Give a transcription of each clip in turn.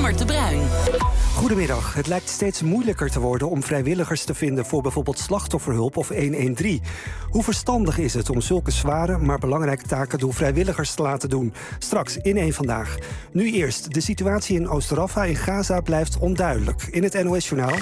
Jelmer de Bruin. Goedemiddag. Het lijkt steeds moeilijker te worden om vrijwilligers te vinden voor bijvoorbeeld slachtofferhulp of 113. Hoe verstandig is het om zulke zware, maar belangrijke taken door vrijwilligers te laten doen? Straks in één Vandaag. Nu eerst, de situatie in Oost-Rafah in Gaza blijft onduidelijk. In het NOS-journaal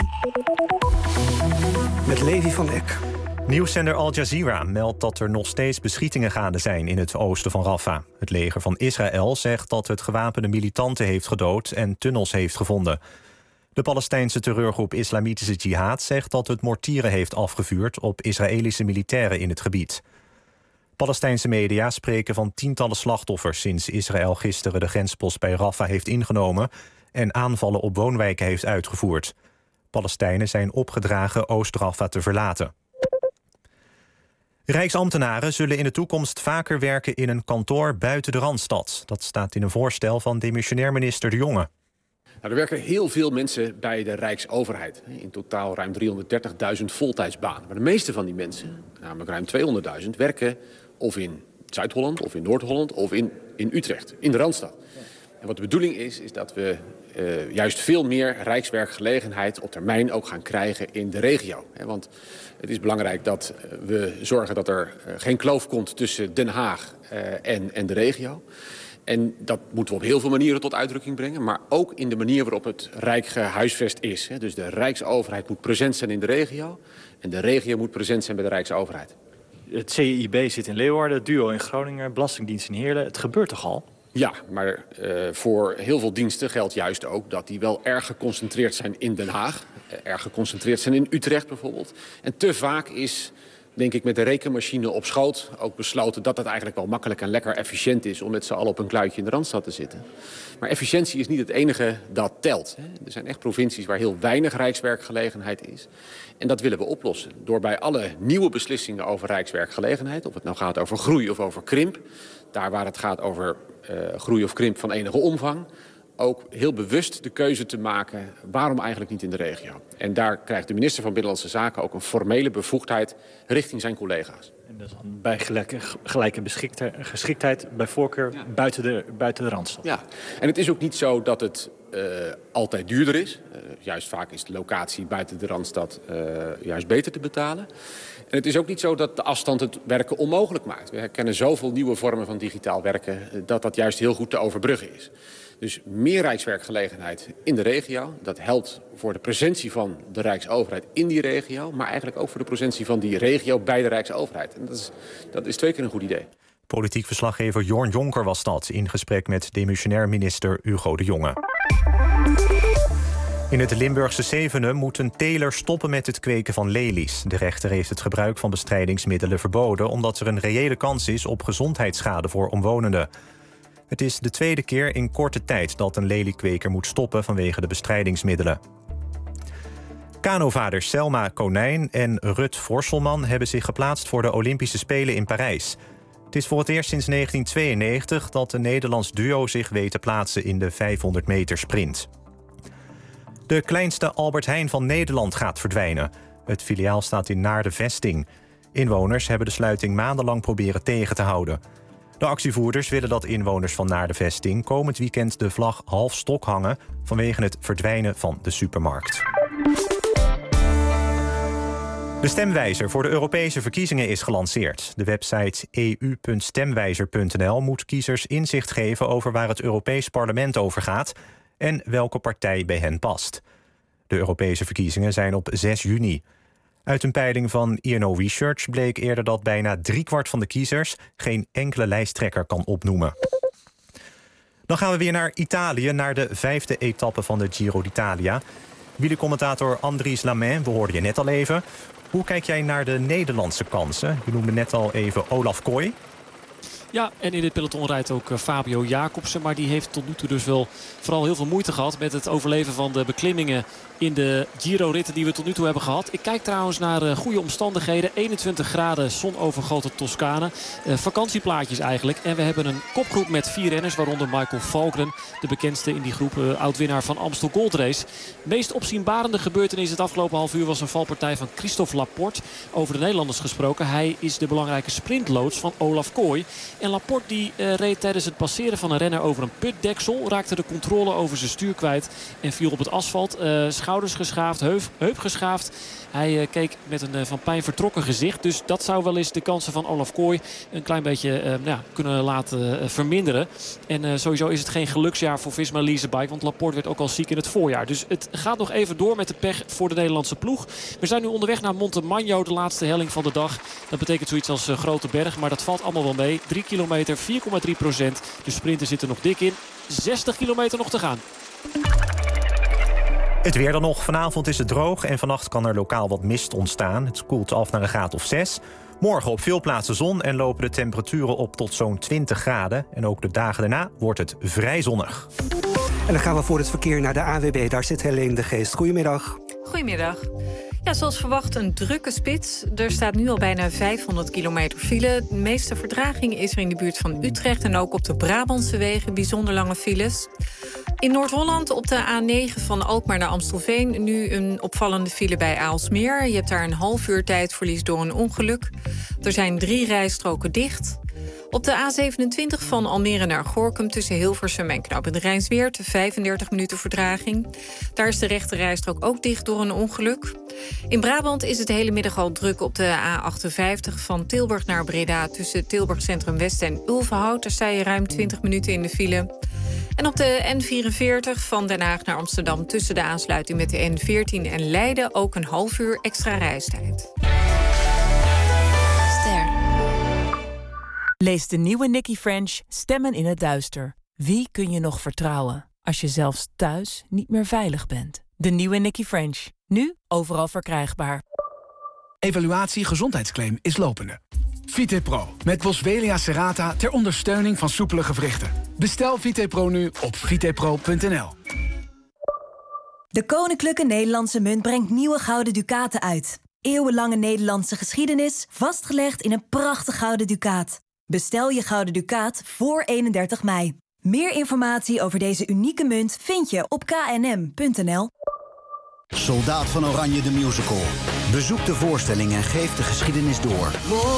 met Levi van Eck. Nieuwszender Al Jazeera meldt dat er nog steeds beschietingen gaande zijn in het oosten van Rafah. Het leger van Israël zegt dat het gewapende militanten heeft gedood en tunnels heeft gevonden. De Palestijnse terreurgroep Islamitische Jihad zegt dat het mortieren heeft afgevuurd op Israëlische militairen in het gebied. Palestijnse media spreken van tientallen slachtoffers sinds Israël gisteren de grenspost bij Rafah heeft ingenomen en aanvallen op woonwijken heeft uitgevoerd. Palestijnen zijn opgedragen Oost-Rafah te verlaten. Rijksambtenaren zullen in de toekomst vaker werken in een kantoor buiten de Randstad. Dat staat in een voorstel van demissionair minister De Jonge. Nou, er werken heel veel mensen bij de Rijksoverheid. In totaal ruim 330.000 voltijdsbanen. Maar de meeste van die mensen, namelijk ruim 200.000, werken of in Zuid-Holland, of in Noord-Holland, of in Utrecht, in de Randstad. En wat de bedoeling is dat we juist veel meer rijkswerkgelegenheid op termijn ook gaan krijgen in de regio. Want het is belangrijk dat we zorgen dat er geen kloof komt tussen Den Haag en de regio. En dat moeten we op heel veel manieren tot uitdrukking brengen, maar ook in de manier waarop het Rijk gehuisvest is. Dus de Rijksoverheid moet present zijn in de regio en de regio moet present zijn bij de Rijksoverheid. Het CIB zit in Leeuwarden, het DUO in Groningen, Belastingdienst in Heerlen. Het gebeurt toch al? Ja, maar voor heel veel diensten geldt juist ook dat die wel erg geconcentreerd zijn in Den Haag. Erg geconcentreerd zijn in Utrecht bijvoorbeeld. En te vaak is, denk ik, met de rekenmachine op schoot ook besloten dat het eigenlijk wel makkelijk en lekker efficiënt is om met z'n allen op een kluitje in de Randstad te zitten. Maar efficiëntie is niet het enige dat telt. Er zijn echt provincies waar heel weinig rijkswerkgelegenheid is. En dat willen we oplossen door bij alle nieuwe beslissingen over rijkswerkgelegenheid, of het nou gaat over groei of over krimp, daar waar het gaat over groei of krimp van enige omvang, ook heel bewust de keuze te maken waarom eigenlijk niet in de regio. En daar krijgt de minister van Binnenlandse Zaken ook een formele bevoegdheid richting zijn collega's. En dat is dan bij gelijke geschiktheid, bij voorkeur buiten de Randstad. Ja, en het is ook niet zo dat het altijd duurder is. Juist vaak is de locatie buiten de Randstad juist beter te betalen. En het is ook niet zo dat de afstand het werken onmogelijk maakt. We herkennen zoveel nieuwe vormen van digitaal werken dat juist heel goed te overbruggen is. Dus meer rijkswerkgelegenheid in de regio. Dat helpt voor de presentie van de Rijksoverheid in die regio, maar eigenlijk ook voor de presentie van die regio bij de Rijksoverheid. En dat is 2 keer een goed idee. Politiek verslaggever Jorn Jonker was dat, in gesprek met demissionair minister Hugo de Jonge. In het Limburgse Zevenum moet een teler stoppen met het kweken van lelies. De rechter heeft het gebruik van bestrijdingsmiddelen verboden, omdat er een reële kans is op gezondheidsschade voor omwonenden. Het is de 2e keer in korte tijd dat een leliekweker moet stoppen vanwege de bestrijdingsmiddelen. Kanovaders Selma Konijn en Rut Vorselman hebben zich geplaatst voor de Olympische Spelen in Parijs. Het is voor het eerst sinds 1992 dat een Nederlands duo zich weet te plaatsen in de 500 meter sprint. De kleinste Albert Heijn van Nederland gaat verdwijnen. Het filiaal staat in Naarden-Vesting. Inwoners hebben de sluiting maandenlang proberen tegen te houden. De actievoerders willen dat inwoners van Naarden-Vesting komend weekend de vlag half stok hangen vanwege het verdwijnen van de supermarkt. De stemwijzer voor de Europese verkiezingen is gelanceerd. De website eu.stemwijzer.nl moet kiezers inzicht geven over waar het Europees Parlement over gaat en welke partij bij hen past. De Europese verkiezingen zijn op 6 juni. Uit een peiling van INO Research bleek eerder dat bijna 3/4 van de kiezers geen enkele lijsttrekker kan opnoemen. Dan gaan we weer naar Italië, naar de 5e etappe van de Giro d'Italia. Wielercommentator Andries Lamain, we hoorden je net al even. Hoe kijk jij naar de Nederlandse kansen? Je noemde net al even Olaf Kooi. Ja, en in dit peloton rijdt ook Fabio Jacobsen. Maar die heeft tot nu toe dus wel vooral heel veel moeite gehad met het overleven van de beklimmingen in de Giro-ritten die we tot nu toe hebben gehad. Ik kijk trouwens naar goede omstandigheden. 21 graden, zonovergoten Toscane. Vakantieplaatjes eigenlijk. En we hebben een kopgroep met 4 renners, waaronder Michael Valgren. De bekendste in die groep, oud-winnaar van Amstel Gold Race. Meest opzienbarende gebeurtenis het afgelopen half uur was een valpartij van Christophe Laporte. Over de Nederlanders gesproken. Hij is de belangrijke sprintloods van Olaf Kooi. En Laporte die reed tijdens het passeren van een renner over een putdeksel. Raakte de controle over zijn stuur kwijt. En viel op het asfalt. Schouders geschaafd, heup geschaafd. Hij keek met een van pijn vertrokken gezicht. Dus dat zou wel eens de kansen van Olaf Kooi een klein beetje kunnen laten verminderen. En sowieso is het geen geluksjaar voor Visma Leasebike. Want Laporte werd ook al ziek in het voorjaar. Dus het gaat nog even door met de pech voor de Nederlandse ploeg. We zijn nu onderweg naar Montemagno, de laatste helling van de dag. Dat betekent zoiets als Grote Berg. Maar dat valt allemaal wel mee. 3 kilometer, 4,3%. De sprinten zitten nog dik in. 60 kilometer nog te gaan. Het weer dan nog. Vanavond is het droog en vannacht kan er lokaal wat mist ontstaan. Het koelt af naar een graad of 6. Morgen op veel plaatsen zon en lopen de temperaturen op tot zo'n 20 graden. En ook de dagen daarna wordt het vrij zonnig. En dan gaan we voor het verkeer naar de AWB. Daar zit Helene de Geest. Goedemiddag. Goedemiddag. Ja, zoals verwacht een drukke spits. Er staat nu al bijna 500 kilometer file. De meeste vertraging is er in de buurt van Utrecht en ook op de Brabantse wegen bijzonder lange files. In Noord-Holland op de A9 van Alkmaar naar Amstelveen nu een opvallende file bij Aalsmeer. Je hebt daar een half uur tijdverlies door een ongeluk. Er zijn 3 rijstroken dicht. Op de A27 van Almere naar Gorinchem tussen Hilversum en Knooppunt Rijnsweert 35 minuten vertraging. Daar is de rechte rijstrook ook dicht door een ongeluk. In Brabant is het de hele middag al druk op de A58 van Tilburg naar Breda tussen Tilburg Centrum West en Ulvenhout. Daar sta je ruim 20 minuten in de file. En op de N44 van Den Haag naar Amsterdam tussen de aansluiting met de N14 en Leiden ook een half uur extra reistijd. Lees de nieuwe Nicky French Stemmen in het Duister. Wie kun je nog vertrouwen als je zelfs thuis niet meer veilig bent? De nieuwe Nicky French. Nu overal verkrijgbaar. Evaluatie gezondheidsclaim is lopende. VitePro met Boswellia serrata ter ondersteuning van soepele gewrichten. Bestel VitePro nu op vitepro.nl. De Koninklijke Nederlandse Munt brengt nieuwe gouden ducaten uit. Eeuwenlange Nederlandse geschiedenis, vastgelegd in een prachtig gouden ducaat. Bestel je gouden ducaat voor 31 mei. Meer informatie over deze unieke munt vind je op knm.nl. Soldaat van Oranje de musical. Bezoek de voorstelling en geef de geschiedenis door.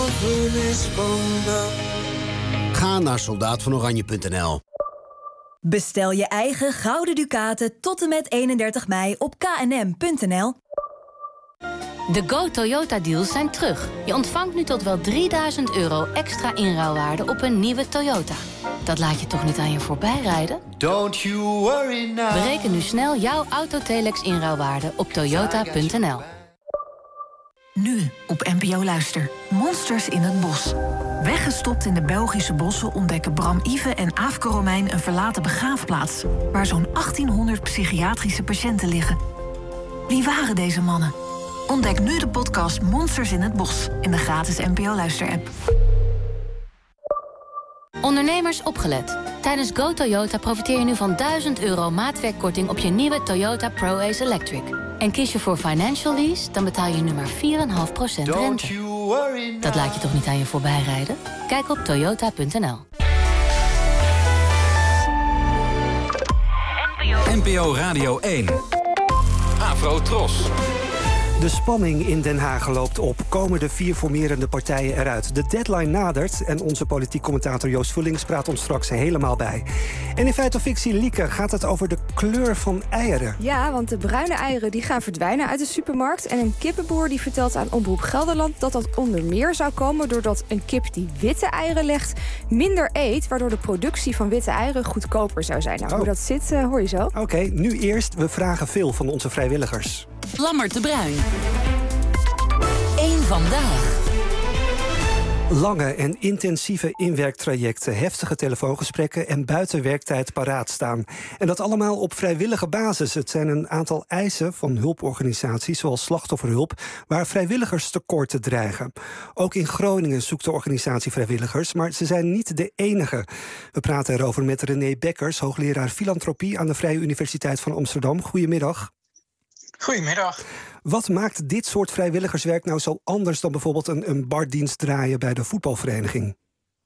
Ga naar soldaatvanoranje.nl. Bestel je eigen gouden ducaten tot en met 31 mei op knm.nl. De Go Toyota deals zijn terug. Je ontvangt nu tot wel €3000 extra inruilwaarde op een nieuwe Toyota. Dat laat je toch niet aan je voorbij rijden? Don't you worry now. Bereken nu snel jouw Autotelex inruilwaarde op toyota.nl. Nu op NPO Luister. Monsters in het bos. Weggestopt in de Belgische bossen ontdekken Bram Ive en Aafke Romein een verlaten begraafplaats, waar zo'n 1800 psychiatrische patiënten liggen. Wie waren deze mannen? Ontdek nu de podcast Monsters in het Bos in de gratis NPO Luister-app. Ondernemers opgelet. Tijdens Go Toyota profiteer je nu van €1000 maatwerkkorting op je nieuwe Toyota Pro-Ace Electric. En kies je voor financial lease, dan betaal je nu maar 4,5% rente. Dat laat je toch niet aan je voorbij rijden? Kijk op toyota.nl. NPO Radio 1. Afro Tros. De spanning in Den Haag loopt op. Komen de 4 formerende partijen eruit? De deadline nadert en onze politiek commentator Joost Vullings praat ons straks helemaal bij. En in Feit of Fictie, Lieke, gaat het over de kleur van eieren. Ja, want de bruine eieren die gaan verdwijnen uit de supermarkt. En een kippenboer die vertelt aan Omroep Gelderland dat dat onder meer zou komen doordat een kip die witte eieren legt minder eet, waardoor de productie van witte eieren goedkoper zou zijn. Nou, hoe dat zit, hoor je zo. Oké, nu eerst. We vragen veel van onze vrijwilligers. Lammert de Bruin. Eén vandaag. Lange en intensieve inwerktrajecten, heftige telefoongesprekken en buiten werktijd paraat staan. En dat allemaal op vrijwillige basis. Het zijn een aantal eisen van hulporganisaties zoals Slachtofferhulp, waar vrijwilligerstekorten dreigen. Ook in Groningen zoekt de organisatie vrijwilligers, maar ze zijn niet de enige. We praten erover met René Bekkers, hoogleraar filantropie aan de Vrije Universiteit van Amsterdam. Goedemiddag. Goedemiddag. Wat maakt dit soort vrijwilligerswerk nou zo anders dan bijvoorbeeld een bardienst draaien bij de voetbalvereniging?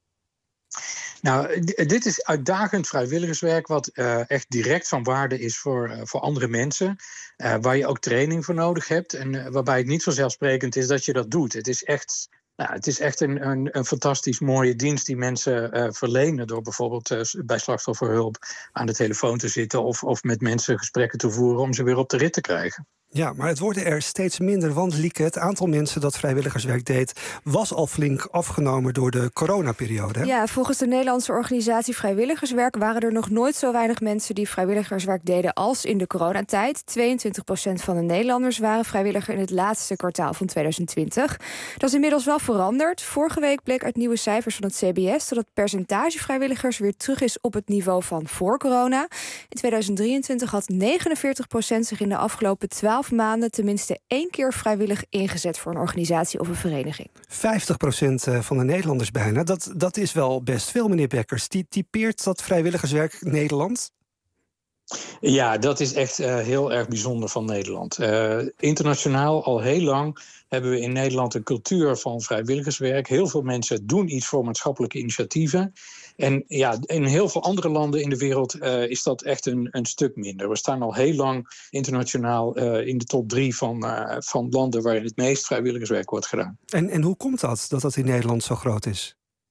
Nou, dit is uitdagend vrijwilligerswerk wat echt direct van waarde is voor andere mensen. Waar je ook training voor nodig hebt en waarbij het niet vanzelfsprekend is dat je dat doet. Het is echt Nou, het is echt een fantastisch mooie dienst die mensen verlenen door bijvoorbeeld bij slachtofferhulp aan de telefoon te zitten of met mensen gesprekken te voeren om ze weer op de rit te krijgen. Ja, maar het worden er steeds minder, want Lieke, het aantal mensen dat vrijwilligerswerk deed was al flink afgenomen door de coronaperiode. Hè? Ja, volgens de Nederlandse organisatie Vrijwilligerswerk waren er nog nooit zo weinig mensen die vrijwilligerswerk deden als in de coronatijd. 22% van de Nederlanders waren vrijwilliger in het laatste kwartaal van 2020. Dat is inmiddels wel veranderd. Vorige week bleek uit nieuwe cijfers van het CBS dat het percentage vrijwilligers weer terug is op het niveau van voor corona. In 2023 had 49% zich in de afgelopen 12 maanden tenminste 1 keer vrijwillig ingezet voor een organisatie of een vereniging. 50% van de Nederlanders bijna. Dat is wel best veel, meneer Bekkers. Typeert dat vrijwilligerswerk Nederland? Ja, dat is echt heel erg bijzonder van Nederland. Internationaal al heel lang hebben we in Nederland een cultuur van vrijwilligerswerk. Heel veel mensen doen iets voor maatschappelijke initiatieven. En ja, in heel veel andere landen in de wereld is dat echt een stuk minder. We staan al heel lang internationaal in de top 3 van landen waarin het meest vrijwilligerswerk wordt gedaan. En hoe komt dat in Nederland zo groot is?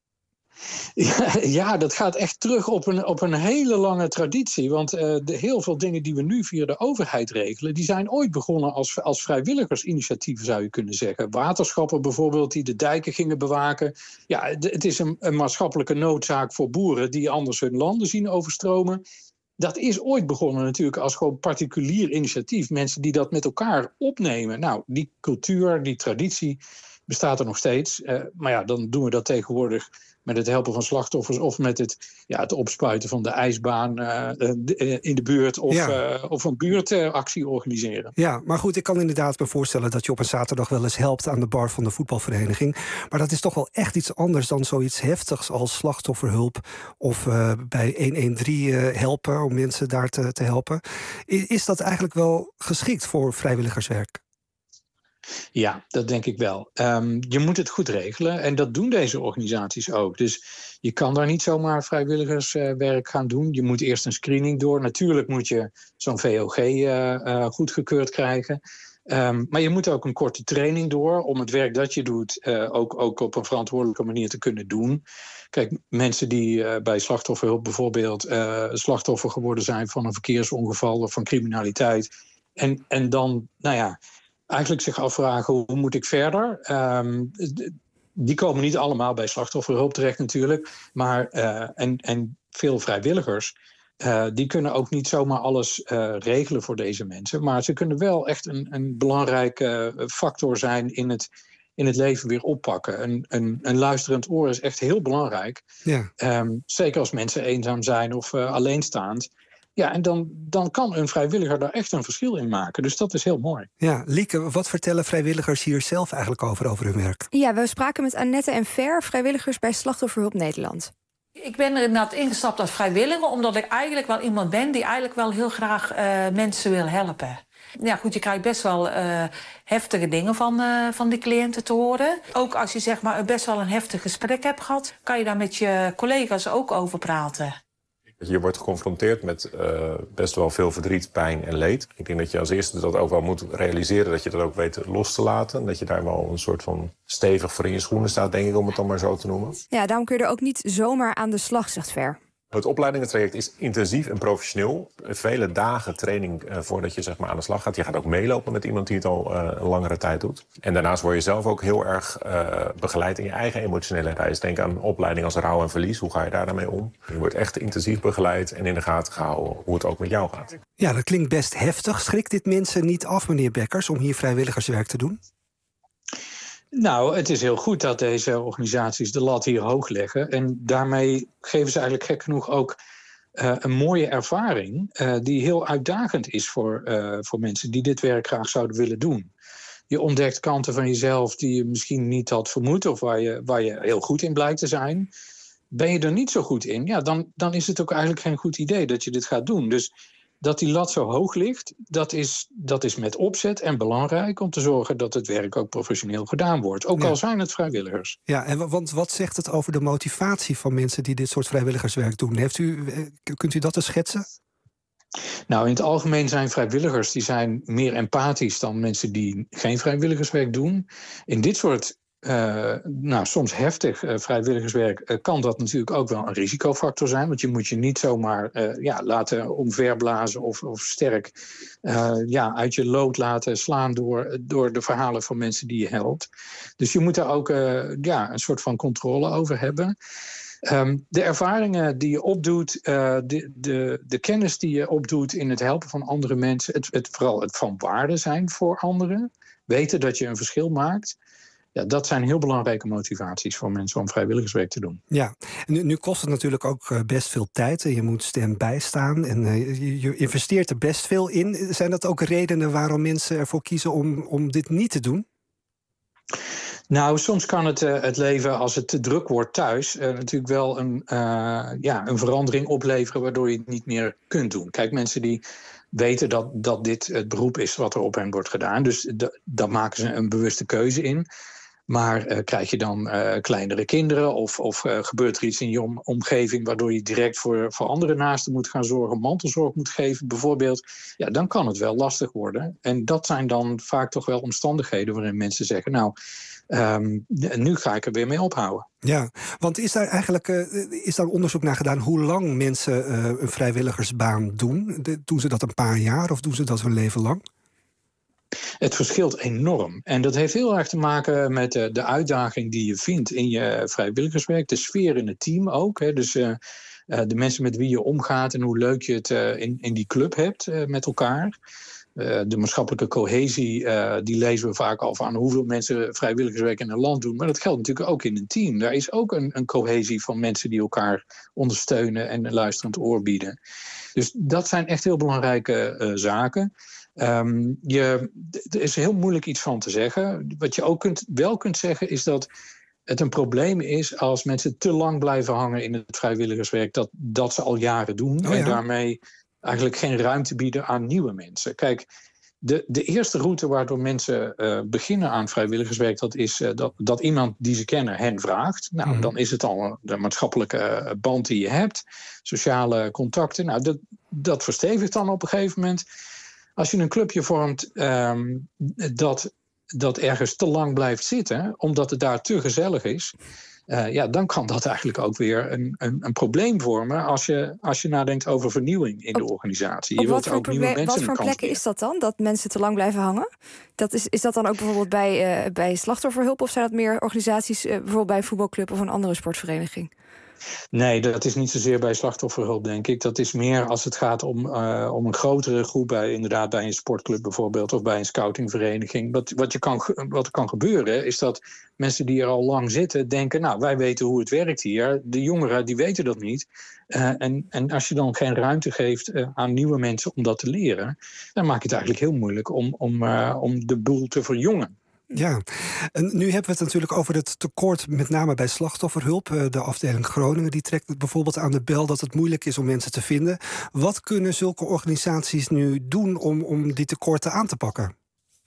Ja, dat gaat echt terug op een hele lange traditie. Want heel veel dingen die we nu via de overheid regelen, die zijn ooit begonnen als vrijwilligersinitiatieven, zou je kunnen zeggen. Waterschappen bijvoorbeeld, die de dijken gingen bewaken. Ja, het is een maatschappelijke noodzaak voor boeren die anders hun landen zien overstromen. Dat is ooit begonnen natuurlijk als gewoon particulier initiatief. Mensen die dat met elkaar opnemen. Nou, die cultuur, die traditie bestaat er nog steeds. Maar ja, dan doen we dat tegenwoordig met het helpen van slachtoffers of met het opspuiten van de ijsbaan in de buurt of een buurtactie organiseren. Ja, maar goed, ik kan inderdaad me voorstellen dat je op een zaterdag wel eens helpt aan de bar van de voetbalvereniging. Maar dat is toch wel echt iets anders dan zoiets heftigs als slachtofferhulp of bij 113 helpen om mensen daar te helpen. Is dat eigenlijk wel geschikt voor vrijwilligerswerk? Ja, dat denk ik wel. Je moet het goed regelen en dat doen deze organisaties ook. Dus je kan daar niet zomaar vrijwilligerswerk gaan doen. Je moet eerst een screening door. Natuurlijk moet je zo'n VOG goedgekeurd krijgen. Maar je moet ook een korte training door om het werk dat je doet ook op een verantwoordelijke manier te kunnen doen. Kijk, mensen die bij slachtofferhulp bijvoorbeeld slachtoffer geworden zijn van een verkeersongeval of van criminaliteit. En dan, nou ja, eigenlijk zich afvragen, hoe moet ik verder? Die komen niet allemaal bij slachtofferhulp terecht natuurlijk. Maar, en veel vrijwilligers, die kunnen ook niet zomaar alles regelen voor deze mensen. Maar ze kunnen wel echt een belangrijke factor zijn in het leven weer oppakken. Een luisterend oor is echt heel belangrijk. Ja. Zeker als mensen eenzaam zijn of alleenstaand. Ja, en dan kan een vrijwilliger daar echt een verschil in maken. Dus dat is heel mooi. Ja, Lieke, wat vertellen vrijwilligers hier zelf eigenlijk over hun werk? Ja, we spraken met Annette en Ver, vrijwilligers bij Slachtofferhulp Nederland. Ik ben er inderdaad ingestapt als vrijwilliger, omdat ik eigenlijk wel iemand ben die eigenlijk wel heel graag mensen wil helpen. Ja, goed, je krijgt best wel heftige dingen van die cliënten te horen. Ook als je zeg maar best wel een heftig gesprek hebt gehad, kan je daar met je collega's ook over praten. Je wordt geconfronteerd met best wel veel verdriet, pijn en leed. Ik denk dat je als eerste dat ook wel moet realiseren, dat je dat ook weet los te laten. Dat je daar wel een soort van stevig voor in je schoenen staat, denk ik, om het dan maar zo te noemen. Ja, daarom kun je er ook niet zomaar aan de slag, zegt Ver. Het opleidingentraject is intensief en professioneel. Vele dagen training voordat je zeg maar aan de slag gaat. Je gaat ook meelopen met iemand die het al een langere tijd doet. En daarnaast word je zelf ook heel erg begeleid in je eigen emotionele reis. Denk aan een opleiding als rouw en verlies. Hoe ga je daar daarmee om? Je wordt echt intensief begeleid en in de gaten gehouden hoe het ook met jou gaat. Ja, dat klinkt best heftig. Schrikt dit mensen niet af, meneer Bekkers, om hier vrijwilligerswerk te doen? Nou, het is heel goed dat deze organisaties de lat hier hoog leggen. En daarmee geven ze eigenlijk gek genoeg ook een mooie ervaring die heel uitdagend is voor mensen die dit werk graag zouden willen doen. Je ontdekt kanten van jezelf die je misschien niet had vermoed of waar je heel goed in blijkt te zijn. Ben je er niet zo goed in, ja, dan is het ook eigenlijk geen goed idee dat je dit gaat doen. Dus dat die lat zo hoog ligt, dat is met opzet en belangrijk om te zorgen dat het werk ook professioneel gedaan wordt. Ook al zijn het vrijwilligers. Ja, en want wat zegt het over de motivatie van mensen die dit soort vrijwilligerswerk doen? Kunt u dat eens schetsen? Nou, in het algemeen zijn vrijwilligers die zijn meer empathisch dan mensen die geen vrijwilligerswerk doen. In dit soort soms heftig vrijwilligerswerk... kan dat natuurlijk ook wel een risicofactor zijn. Want je moet je niet zomaar laten omverblazen of sterk uit je lood laten slaan... door de verhalen van mensen die je helpt. Dus je moet daar ook een soort van controle over hebben... De ervaringen die je opdoet, de kennis die je opdoet in het helpen van andere mensen... vooral het van waarde zijn voor anderen, weten dat je een verschil maakt... Ja, dat zijn heel belangrijke motivaties voor mensen om vrijwilligerswerk te doen. Ja, en nu kost het natuurlijk ook best veel tijd. En je moet stand-by staan en je investeert er best veel in. Zijn dat ook redenen waarom mensen ervoor kiezen om dit niet te doen? Nou, soms kan het leven, als het te druk wordt thuis... natuurlijk wel een verandering opleveren... waardoor je het niet meer kunt doen. Kijk, mensen die weten dat dit het beroep is wat er op hen wordt gedaan. Dus daar maken ze een bewuste keuze in. Maar krijg je dan kleinere kinderen of gebeurt er iets in je omgeving... waardoor je direct voor andere naasten moet gaan zorgen... mantelzorg moet geven bijvoorbeeld... ja, dan kan het wel lastig worden. En dat zijn dan vaak toch wel omstandigheden waarin mensen zeggen... nou, nu ga ik er weer mee ophouden. Ja, want is daar eigenlijk onderzoek naar gedaan... hoe lang mensen een vrijwilligersbaan doen? Doen ze dat een paar jaar of doen ze dat hun leven lang? Het verschilt enorm. En dat heeft heel erg te maken met de uitdaging die je vindt in je vrijwilligerswerk. De sfeer in het team ook. Hè. Dus de mensen met wie je omgaat en hoe leuk je het in die club hebt met elkaar. De maatschappelijke cohesie, die lezen we vaak al aan hoeveel mensen vrijwilligerswerk in een land doen. Maar dat geldt natuurlijk ook in een team. Daar is ook een cohesie van mensen die elkaar ondersteunen en een luisterend oor bieden. Dus dat zijn echt heel belangrijke zaken. Er is heel moeilijk iets van te zeggen. Wat je ook wel kunt zeggen is dat het een probleem is als mensen te lang blijven hangen in het vrijwilligerswerk dat ze al jaren doen. En daarmee eigenlijk geen ruimte bieden aan nieuwe mensen. Kijk, de eerste route waardoor mensen beginnen aan vrijwilligerswerk... dat is dat iemand die ze kennen hen vraagt. Nou, dan is het al de maatschappelijke band die je hebt. Sociale contacten. Nou, dat verstevigt dan op een gegeven moment. Als je een clubje vormt dat ergens te lang blijft zitten... omdat het daar te gezellig is... dan kan dat eigenlijk ook weer een probleem vormen... als je nadenkt over vernieuwing in de organisatie. Je wilt ook nieuwe mensen wat voor plekken is dat dan, dat mensen te lang blijven hangen? Is dat dan ook bijvoorbeeld bij slachtofferhulp... of zijn dat meer organisaties, bijvoorbeeld bij een voetbalclub... of een andere sportvereniging? Nee, dat is niet zozeer bij slachtofferhulp, denk ik. Dat is meer als het gaat om een grotere groep... inderdaad bij een sportclub bijvoorbeeld... of bij een scoutingvereniging. Wat er kan gebeuren is dat mensen die er al lang zitten... denken, nou, wij weten hoe het werkt hier. De jongeren, die weten dat niet. En als je dan geen ruimte geeft aan nieuwe mensen om dat te leren... dan maak je het eigenlijk heel moeilijk om de boel te verjongen. Ja, en nu hebben we het natuurlijk over het tekort... met name bij slachtofferhulp. De afdeling Groningen die trekt bijvoorbeeld aan de bel... dat het moeilijk is om mensen te vinden. Wat kunnen zulke organisaties nu doen om die tekorten aan te pakken?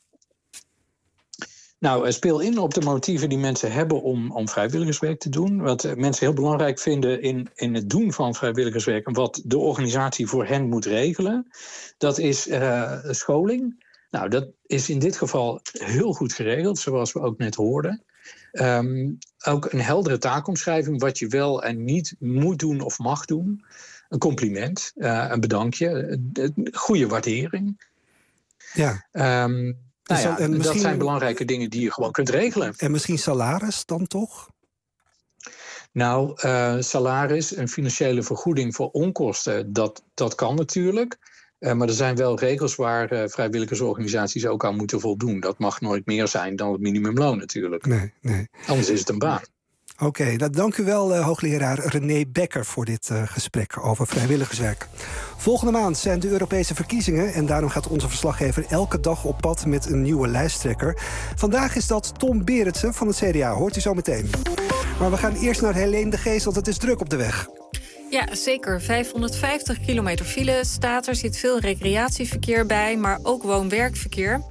Nou, speel in op de motieven die mensen hebben om vrijwilligerswerk te doen. Wat mensen heel belangrijk vinden in het doen van vrijwilligerswerk... en wat de organisatie voor hen moet regelen, dat is scholing... Nou, dat is in dit geval heel goed geregeld, zoals we ook net hoorden. Ook een heldere taakomschrijving, wat je wel en niet moet doen of mag doen. Een compliment, een bedankje, goede waardering. Ja. Dat zijn belangrijke dingen die je gewoon kunt regelen. En misschien salaris dan toch? Nou, salaris, een financiële vergoeding voor onkosten, dat kan natuurlijk... maar er zijn wel regels waar vrijwilligersorganisaties ook aan moeten voldoen. Dat mag nooit meer zijn dan het minimumloon natuurlijk. Nee. Anders is het een baan. Oké, dank u wel, hoogleraar René Bekker... voor dit gesprek over vrijwilligerswerk. Volgende maand zijn de Europese verkiezingen... en daarom gaat onze verslaggever elke dag op pad met een nieuwe lijsttrekker. Vandaag is dat Tom Berendsen van het CDA, hoort u zo meteen. Maar we gaan eerst naar Helene de Geest, want het is druk op de weg. Ja, zeker. 550 kilometer file staat er. Zit veel recreatieverkeer bij, maar ook woon-werkverkeer.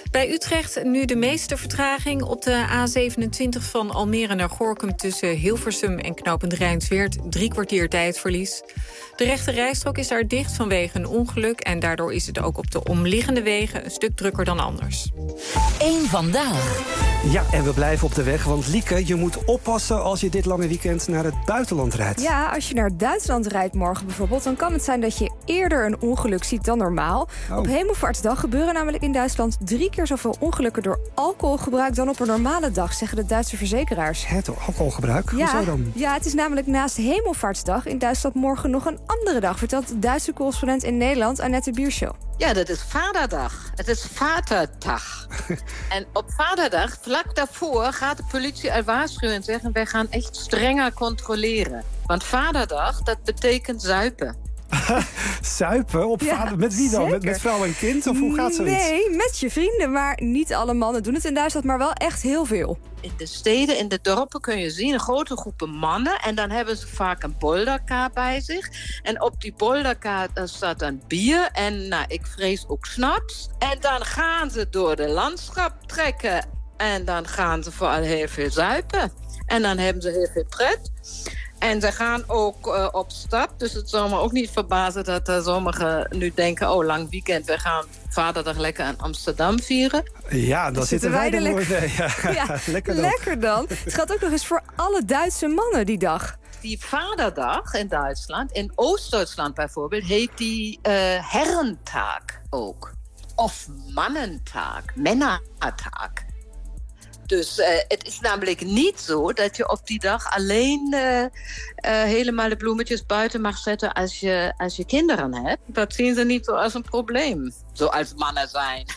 Bij Utrecht nu de meeste vertraging op de A27 van Almere naar Gorinchem tussen Hilversum en knooppunt Rijnsweerd 3 kwartier tijdverlies. De rechte rijstrook is daar dicht vanwege een ongeluk en daardoor is het ook op de omliggende wegen een stuk drukker dan anders. Eén vandaag. Ja, en we blijven op de weg, want Lieke, je moet oppassen als je dit lange weekend naar het buitenland rijdt. Ja, als je naar Duitsland rijdt morgen bijvoorbeeld, dan kan het zijn dat je eerder een ongeluk ziet dan normaal. Oh. Op Hemelvaartsdag gebeuren namelijk in Duitsland 3 keer zoveel ongelukken door alcoholgebruik dan op een normale dag, zeggen de Duitse verzekeraars. Door alcoholgebruik? Hoezo dan? Ja, het is namelijk naast Hemelvaartsdag in Duitsland morgen nog een andere dag, vertelt de Duitse correspondent in Nederland, Annette Bierschow. Ja, dat is Vaderdag. Het is Vaterdag. En op Vaderdag, vlak daarvoor, gaat de politie al waarschuwen en zeggen: wij gaan echt strenger controleren. Want Vaderdag, dat betekent zuipen. Zuipen? Op vader? Met wie dan? Met vrouw en kind? Of hoe gaat zoiets? Nee, met je vrienden. Maar niet alle mannen doen het in Duitsland, maar wel echt heel veel. In de steden, in de dorpen kun je zien grote groepen mannen. En dan hebben ze vaak een bolderkaart bij zich. En op die bolderkaart staat dan bier. En ik vrees ook snaps. En dan gaan ze door de landschap trekken. En dan gaan ze vooral heel veel zuipen. En dan hebben ze heel veel pret. En ze gaan ook op stap. Dus het zal me ook niet verbazen dat sommigen nu denken: oh, lang weekend, we gaan Vaderdag lekker in Amsterdam vieren. Ja, dan zitten wij er lekker. Ja, lekker dan. Het gaat ook nog eens voor alle Duitse mannen die dag. Die Vaderdag in Duitsland, in Oost-Duitsland bijvoorbeeld, heet die Herrentag ook. Of Mannentag, Männertag. Dus het is namelijk niet zo dat je op die dag alleen helemaal de bloemetjes buiten mag zetten als je kinderen hebt. Dat zien ze niet zo als een probleem, zoals mannen zijn.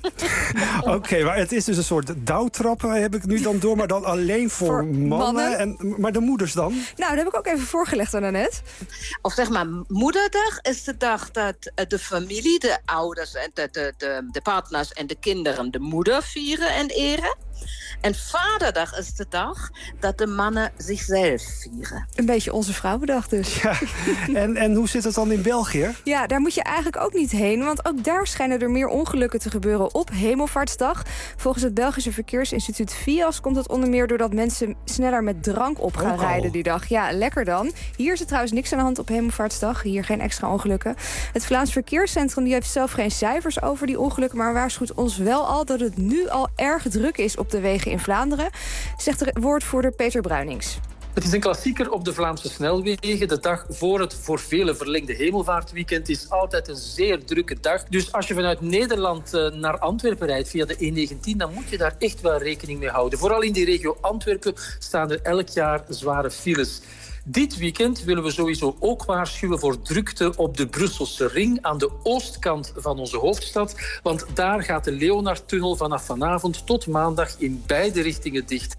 Oké, maar het is dus een soort douwtrappen, heb ik nu dan door, maar dan alleen voor mannen. Maar de moeders dan? Nou, dat heb ik ook even voorgelegd aan Annette. Of zeg maar, moederdag is de dag dat de familie, de ouders, en de partners en de kinderen de moeder vieren en eren. En Vaderdag is de dag dat de mannen zichzelf vieren. Een beetje onze vrouwendag dus. Ja. En hoe zit het dan in België? Ja, daar moet je eigenlijk ook niet heen, want ook daar schijnen er meer ongelukken te gebeuren op Hemelvaartsdag. Volgens het Belgische verkeersinstituut VIAS komt het onder meer doordat mensen sneller met drank op gaan rijden die dag. Ja, lekker dan. Hier is er trouwens niks aan de hand op Hemelvaartsdag. Hier geen extra ongelukken. Het Vlaams Verkeerscentrum die heeft zelf geen cijfers over die ongelukken, maar waarschuwt ons wel al dat het nu al erg druk is op de wegen in Vlaanderen, zegt de woordvoerder Peter Bruinings. Het is een klassieker op de Vlaamse snelwegen. De dag voor het voor velen verlengde hemelvaartweekend is altijd een zeer drukke dag. Dus als je vanuit Nederland naar Antwerpen rijdt via de E19, dan moet je daar echt wel rekening mee houden. Vooral in die regio Antwerpen staan er elk jaar zware files. Dit weekend willen we sowieso ook waarschuwen voor drukte op de Brusselse ring aan de oostkant van onze hoofdstad. Want daar gaat de Leonardtunnel vanaf vanavond tot maandag in beide richtingen dicht.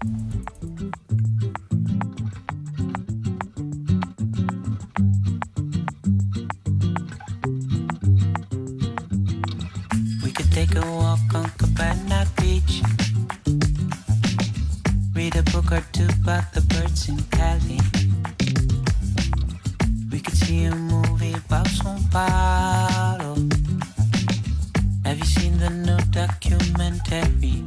We could take a walk on Cabana Beach. Read a book or two about the birds in Cali. We could see a movie about São Paulo. Have you seen the new documentary?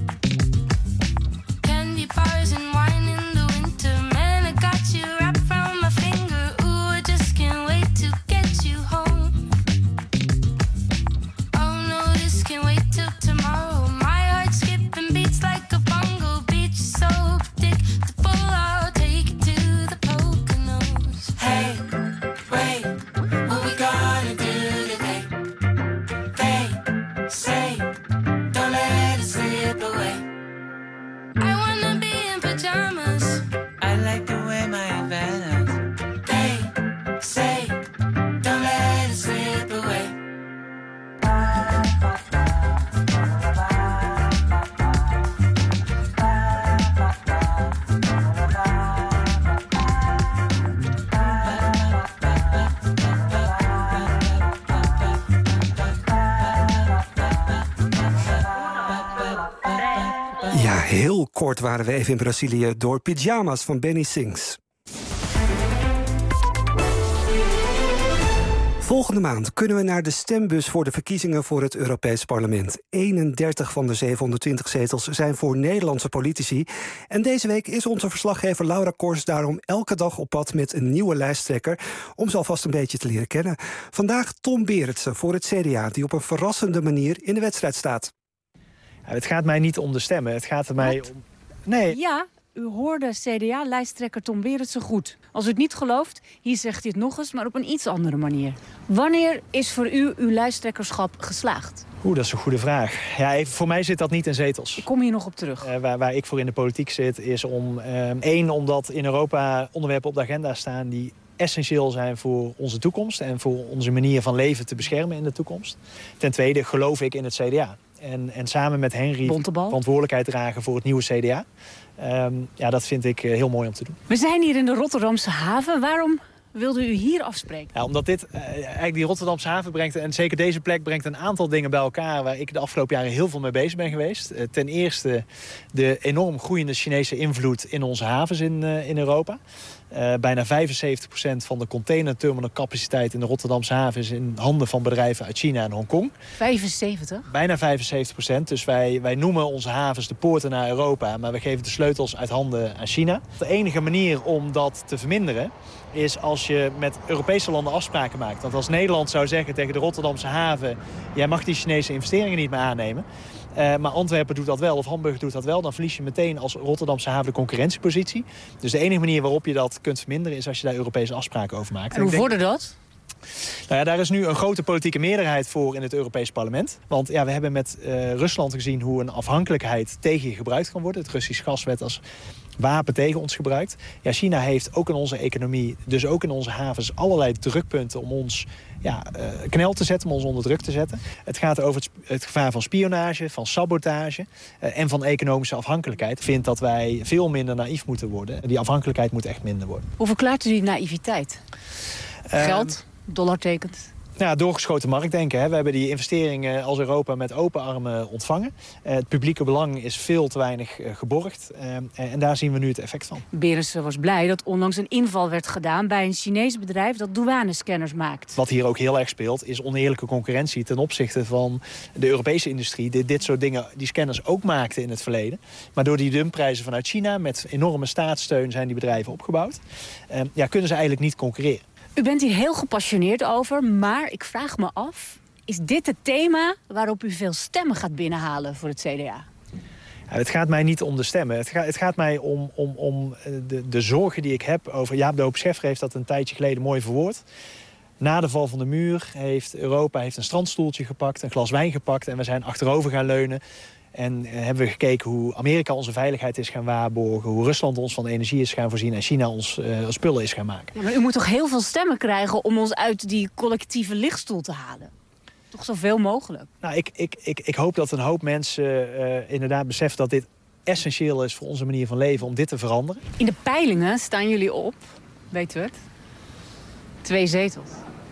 Candy bars and wine in the winter. Man, I got you wrapped around my finger. Ooh, I just can't wait to get you home. Oh no, this can't wait till tomorrow. My heart skipping beats like a bongo. Beach so thick to pull out. Take it to the Poconos. Hey, wait, what we gonna do today? They say, don't let it slip away. I wanna be in pajamas. I like the way my Havana's. They say, don't let it slip away. Ja, heel kort waren we even in Brazilië door Pyjamas van Benny Sings. Volgende maand kunnen we naar de stembus voor de verkiezingen voor het Europees Parlement. 31 van de 720 zetels zijn voor Nederlandse politici. En deze week is onze verslaggever Laura Kors daarom elke dag op pad met een nieuwe lijsttrekker, om ze alvast een beetje te leren kennen. Vandaag Tom Berendsen voor het CDA, die op een verrassende manier in de wedstrijd staat. Ja, het gaat mij niet om de stemmen, het gaat er mij om... Nee. Ja, u hoorde CDA-lijsttrekker Tom Berendsen goed. Als u het niet gelooft, hier zegt hij het nog eens, maar op een iets andere manier. Wanneer is voor u uw lijsttrekkerschap geslaagd? Dat is een goede vraag. Ja, voor mij zit dat niet in zetels. Ik kom hier nog op terug. Waar ik voor in de politiek zit is omdat in Europa onderwerpen op de agenda staan die essentieel zijn voor onze toekomst en voor onze manier van leven te beschermen in de toekomst. Ten tweede geloof ik in het CDA. En samen met Henry verantwoordelijkheid dragen voor het nieuwe CDA. Dat vind ik heel mooi om te doen. We zijn hier in de Rotterdamse haven. Waarom wilde u hier afspreken? Ja, omdat dit eigenlijk die Rotterdamse haven brengt, en zeker deze plek brengt een aantal dingen bij elkaar waar ik de afgelopen jaren heel veel mee bezig ben geweest. Ten eerste de enorm groeiende Chinese invloed in onze havens in Europa. Bijna 75% van de containerterminalcapaciteit in de Rotterdamse haven is in handen van bedrijven uit China en Hongkong. 75? Bijna 75%. Dus wij noemen onze havens de poorten naar Europa, maar we geven de sleutels uit handen aan China. De enige manier om dat te verminderen is als je met Europese landen afspraken maakt. Want als Nederland zou zeggen tegen de Rotterdamse haven, jij mag die Chinese investeringen niet meer aannemen, maar Antwerpen doet dat wel of Hamburg doet dat wel, dan verlies je meteen als Rotterdamse haven de concurrentiepositie. Dus de enige manier waarop je dat kunt verminderen is als je daar Europese afspraken over maakt. En hoe vordert dat? Nou ja, daar is nu een grote politieke meerderheid voor in het Europees Parlement. Want ja, we hebben met Rusland gezien hoe een afhankelijkheid tegen je gebruikt kan worden. Het Russisch gas werd als wapen tegen ons gebruikt. Ja, China heeft ook in onze economie, dus ook in onze havens, allerlei drukpunten om ons knel te zetten, om ons onder druk te zetten. Het gaat over het gevaar van spionage, van sabotage en van economische afhankelijkheid. Ik vind dat wij veel minder naïef moeten worden. Die afhankelijkheid moet echt minder worden. Hoe verklaart u die naïviteit? Geld, dollartekens? Ja, doorgeschoten marktdenken. Hè. We hebben die investeringen als Europa met open armen ontvangen. Het publieke belang is veel te weinig geborgd. En daar zien we nu het effect van. Berendsen was blij dat onlangs een inval werd gedaan bij een Chinees bedrijf dat douanescanners maakt. Wat hier ook heel erg speelt is oneerlijke concurrentie ten opzichte van de Europese industrie. Die dit soort dingen, die scanners ook maakte in het verleden. Maar door die dumpprijzen vanuit China met enorme staatssteun zijn die bedrijven opgebouwd. Kunnen ze eigenlijk niet concurreren. U bent hier heel gepassioneerd over, maar ik vraag me af, is dit het thema waarop u veel stemmen gaat binnenhalen voor het CDA? Ja, het gaat mij niet om de stemmen. Het gaat mij om de zorgen die ik heb over... Jaap de Hoop Scheffer heeft dat een tijdje geleden mooi verwoord. Na de val van de muur heeft Europa een strandstoeltje gepakt, een glas wijn gepakt en we zijn achterover gaan leunen. En hebben we gekeken hoe Amerika onze veiligheid is gaan waarborgen, hoe Rusland ons van energie is gaan voorzien en China ons spullen is gaan maken. Ja, maar u moet toch heel veel stemmen krijgen om ons uit die collectieve lichtstoel te halen? Toch zoveel mogelijk? Nou, ik hoop dat een hoop mensen inderdaad beseffen dat dit essentieel is voor onze manier van leven om dit te veranderen. In de peilingen staan jullie op, weet u het? 2 zetels.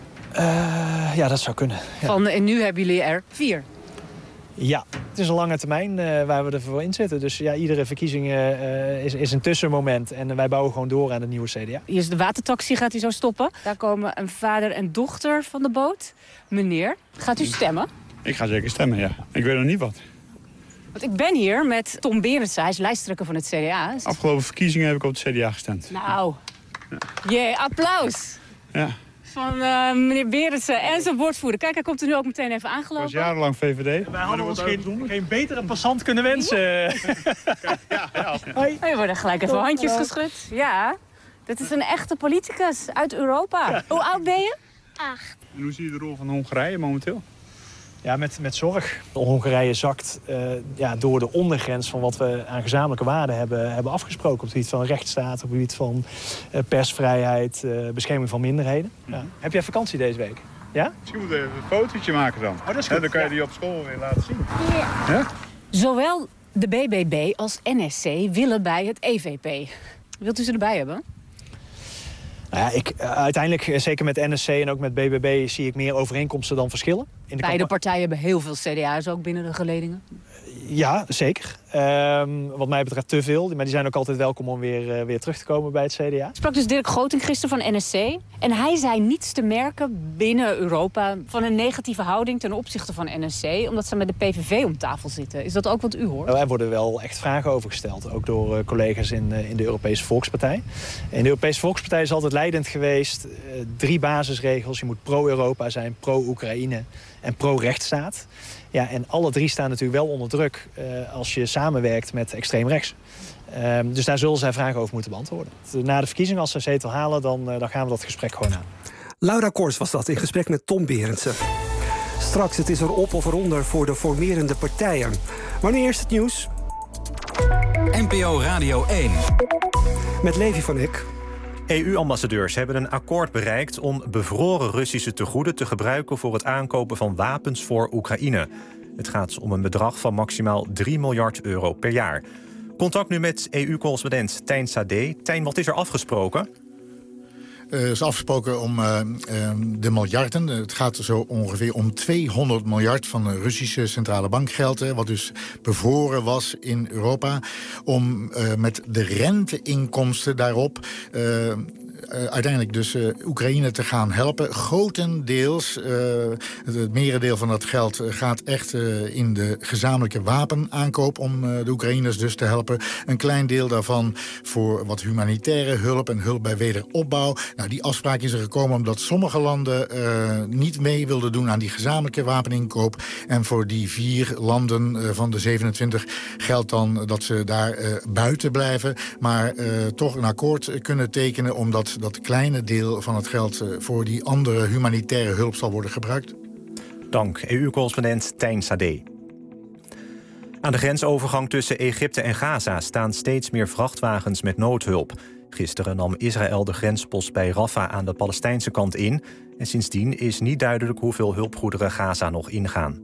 Ja, dat zou kunnen. Ja. En nu hebben jullie er 4. Ja, het is een lange termijn waar we ervoor in zitten. Dus ja, iedere verkiezing is een tussenmoment. En wij bouwen gewoon door aan het nieuwe CDA. Hier is de watertaxi, gaat u zo stoppen. Daar komen een vader en dochter van de boot. Meneer, gaat u stemmen? Ik ga zeker stemmen, ja. Ik weet nog niet wat. Want ik ben hier met Tom Berendsen, hij is lijsttrekker van het CDA. Afgelopen verkiezingen heb ik op het CDA gestemd. Nou, applaus. Ja. Van meneer Berendsen en zijn woordvoerder. Kijk, hij komt er nu ook meteen even aangelopen. Ik was jarenlang VVD. Wij hadden ons geen betere passant kunnen wensen. Ja. Hoi. Je wordt gelijk even handjes geschud. Ja, dit is een echte politicus uit Europa. Ja. Hoe oud ben je? 8. En hoe zie je de rol van Hongarije momenteel? Ja, met zorg. Hongarije zakt door de ondergrens van wat we aan gezamenlijke waarden hebben afgesproken. Op het gebied van rechtsstaat, op het gebied van persvrijheid, bescherming van minderheden. Ja. Heb jij vakantie deze week? Ja? Misschien moet je even een fotootje maken dan. Oh, dat is goed. Dan kan je die op school weer laten zien. Ja. Zowel de BBB als NSC willen bij het EVP. Wilt u ze erbij hebben? Nou ja, uiteindelijk, zeker met NSC en ook met BBB, zie ik meer overeenkomsten dan verschillen. Beide partijen hebben heel veel CDA's ook binnen de geledingen. Ja, zeker. Wat mij betreft te veel. Maar die zijn ook altijd welkom om weer terug te komen bij het CDA. Sprak dus Dirk Gooting gisteren van NSC. En hij zei niets te merken binnen Europa van een negatieve houding ten opzichte van NSC. Omdat ze met de PVV om tafel zitten. Is dat ook wat u hoort? Er worden wel echt vragen over gesteld. Ook door collega's in de Europese Volkspartij. En de Europese Volkspartij is altijd leidend geweest. 3 basisregels. Je moet pro-Europa zijn, pro-Oekraïne en pro-rechtsstaat. Ja, en alle 3 staan natuurlijk wel onder druk als je samenwerkt met extreem rechts. Dus daar zullen zij vragen over moeten beantwoorden. Na de verkiezingen, als ze een zetel halen, dan gaan we dat gesprek gewoon aan. Laura Kors was dat in gesprek met Tom Berendsen. Straks, het is er op of eronder voor de formerende partijen. Maar nu eerst het nieuws. NPO Radio 1. Met Levi van Eck. EU-ambassadeurs hebben een akkoord bereikt om bevroren Russische tegoeden te gebruiken voor het aankopen van wapens voor Oekraïne. Het gaat om een bedrag van maximaal 3 miljard euro per jaar. Contact nu met EU-correspondent Tijn Sade. Tijn, wat is er afgesproken? Er is afgesproken om de miljarden. Het gaat zo ongeveer om 200 miljard van de Russische centrale bankgeld, wat dus bevroren was in Europa, om met de renteinkomsten daarop uiteindelijk dus Oekraïne te gaan helpen. Grotendeels, het merendeel van dat geld gaat echt in de gezamenlijke wapenaankoop om de Oekraïners dus te helpen. Een klein deel daarvan voor wat humanitaire hulp en hulp bij wederopbouw. Nou, die afspraak is er gekomen omdat sommige landen niet mee wilden doen aan die gezamenlijke wapeninkoop. En voor die 4 landen van de 27 geldt dan dat ze daar buiten blijven. Maar toch een akkoord kunnen tekenen omdat dat kleine deel van het geld voor die andere humanitaire hulp zal worden gebruikt. Dank, EU-correspondent Tijn Sade. Aan de grensovergang tussen Egypte en Gaza staan steeds meer vrachtwagens met noodhulp. Gisteren nam Israël de grenspost bij Rafah aan de Palestijnse kant in. En sindsdien is niet duidelijk hoeveel hulpgoederen Gaza nog ingaan.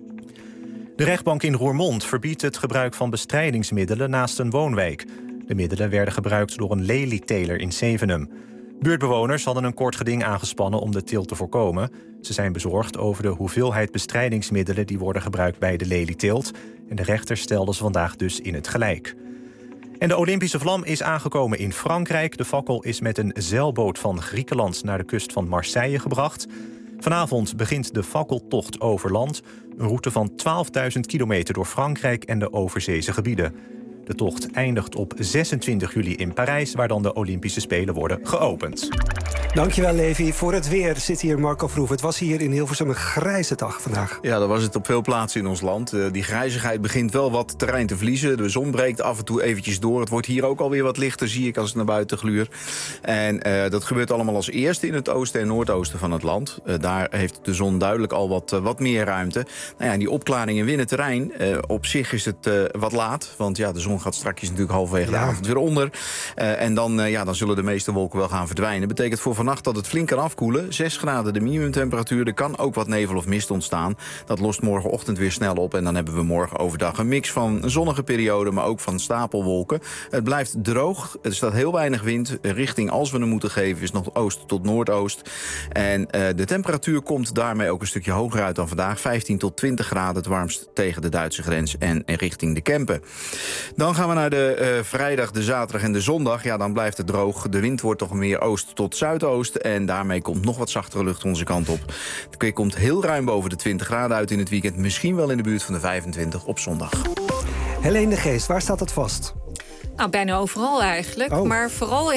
De rechtbank in Roermond verbiedt het gebruik van bestrijdingsmiddelen naast een woonwijk. De middelen werden gebruikt door een lelieteler in Zevenum. Buurtbewoners hadden een kort geding aangespannen om de teelt te voorkomen. Ze zijn bezorgd over de hoeveelheid bestrijdingsmiddelen die worden gebruikt bij de lelieteelt. En de rechter stelde ze vandaag dus in het gelijk. En de Olympische vlam is aangekomen in Frankrijk. De fakkel is met een zeilboot van Griekenland naar de kust van Marseille gebracht. Vanavond begint de fakkeltocht over land. Een route van 12.000 kilometer door Frankrijk en de overzeese gebieden. De tocht eindigt op 26 juli in Parijs, waar dan de Olympische Spelen worden geopend. Dankjewel, Levi. Voor het weer zit hier Marco Verhoeven. Het was hier in Hilversum een grijze dag vandaag. Ja, dat was het op veel plaatsen in ons land. Die grijzigheid begint wel wat terrein te verliezen. De zon breekt af en toe eventjes door. Het wordt hier ook alweer wat lichter, zie ik als ik naar buiten gluur. En dat gebeurt allemaal als eerste in het oosten en noordoosten van het land. Daar heeft de zon duidelijk al wat meer ruimte. Nou ja, en die opklaring in winnenterrein, op zich is het wat laat. Want ja, de zon gaat straks natuurlijk halverwege de avond weer onder. En dan zullen de meeste wolken wel gaan verdwijnen. Betekent voor vannacht dat het flink kan afkoelen. 6 graden de minimumtemperatuur. Er kan ook wat nevel of mist ontstaan. Dat lost morgenochtend weer snel op. En dan hebben we morgen overdag een mix van zonnige perioden, maar ook van stapelwolken. Het blijft droog. Er staat heel weinig wind. Richting, als we hem moeten geven, is nog oost tot noordoost. En de temperatuur komt daarmee ook een stukje hoger uit dan vandaag. 15 tot 20 graden, het warmst tegen de Duitse grens en richting de Kempen. Dan gaan we naar de vrijdag, de zaterdag en de zondag. Ja, dan blijft het droog. De wind wordt toch meer oost tot zuidoost. En daarmee komt nog wat zachtere lucht onze kant op. Het komt heel ruim boven de 20 graden uit in het weekend. Misschien wel in de buurt van de 25 op zondag. Helene de Geest, waar staat het vast? Nou, bijna overal eigenlijk. Oh. Maar vooral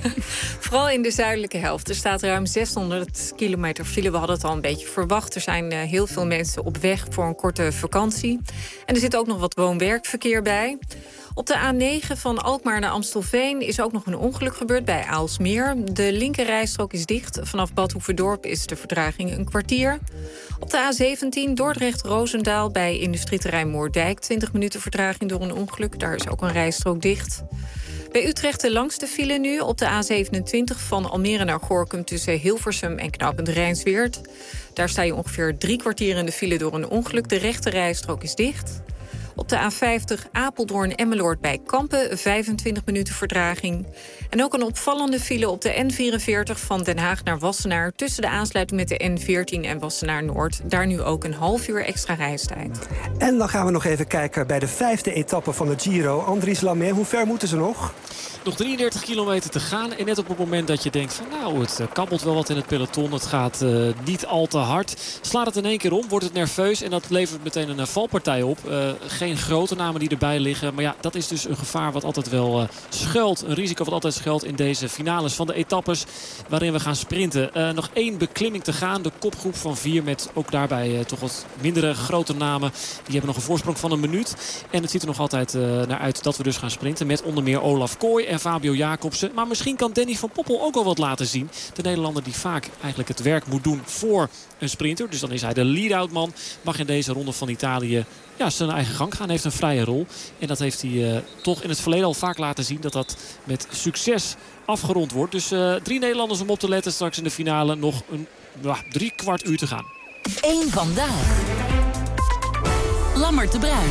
in de zuidelijke helft. Er staat ruim 600 kilometer file. We hadden het al een beetje verwacht. Er zijn heel veel mensen op weg voor een korte vakantie. En er zit ook nog wat woon-werkverkeer bij. Op de A9 van Alkmaar naar Amstelveen is ook nog een ongeluk gebeurd bij Aalsmeer. De linkerrijstrook is dicht. Vanaf Bad Hoeverdorp is de vertraging een kwartier. Op de A17 Dordrecht-Rozendaal bij industrieterrein Moerdijk. 20 minuten vertraging door een ongeluk. Daar is ook een rijstrook dicht. Bij Utrecht de langste file nu op de A27 van Almere naar Gorinchem tussen Hilversum en knooppunt Rijnsweerd. Daar sta je ongeveer 3 kwartier in de file door een ongeluk. De rechte rijstrook is dicht. Op de A50 Apeldoorn-Emmeloord bij Kampen 25 minuten vertraging. En ook een opvallende file op de N44 van Den Haag naar Wassenaar... tussen de aansluiting met de N14 en Wassenaar-Noord. Daar nu ook een half uur extra reistijd. En dan gaan we nog even kijken bij de 5e etappe van de Giro. Andries Lamé, hoe ver moeten ze nog? Nog 33 kilometer te gaan. En net op het moment dat je denkt van nou, het kabbelt wel wat in het peloton. Het gaat niet al te hard. Slaat het in één keer om, wordt het nerveus. En dat levert meteen een valpartij op. Geen grote namen die erbij liggen. Maar ja, dat is dus een gevaar wat altijd wel schuilt. Een risico wat altijd schuilt in deze finales van de etappes waarin we gaan sprinten. Nog 1 beklimming te gaan. De kopgroep van 4 met ook daarbij toch wat mindere grote namen. Die hebben nog een voorsprong van 1 minuut. En het ziet er nog altijd naar uit dat we dus gaan sprinten. Met onder meer Olaf Kooi en Fabio Jacobsen. Maar misschien kan Danny van Poppel ook wel wat laten zien. De Nederlander die vaak eigenlijk het werk moet doen voor een sprinter. Dus dan is hij de lead-out man. Mag in deze ronde van Italië zijn eigen gang gaan. Heeft een vrije rol. En dat heeft hij toch in het verleden al vaak laten zien. Dat met succes afgerond wordt. Dus 3 Nederlanders om op te letten. Straks in de finale nog een 3/4 uur te gaan. 1 vandaag. Lammert de Bruin.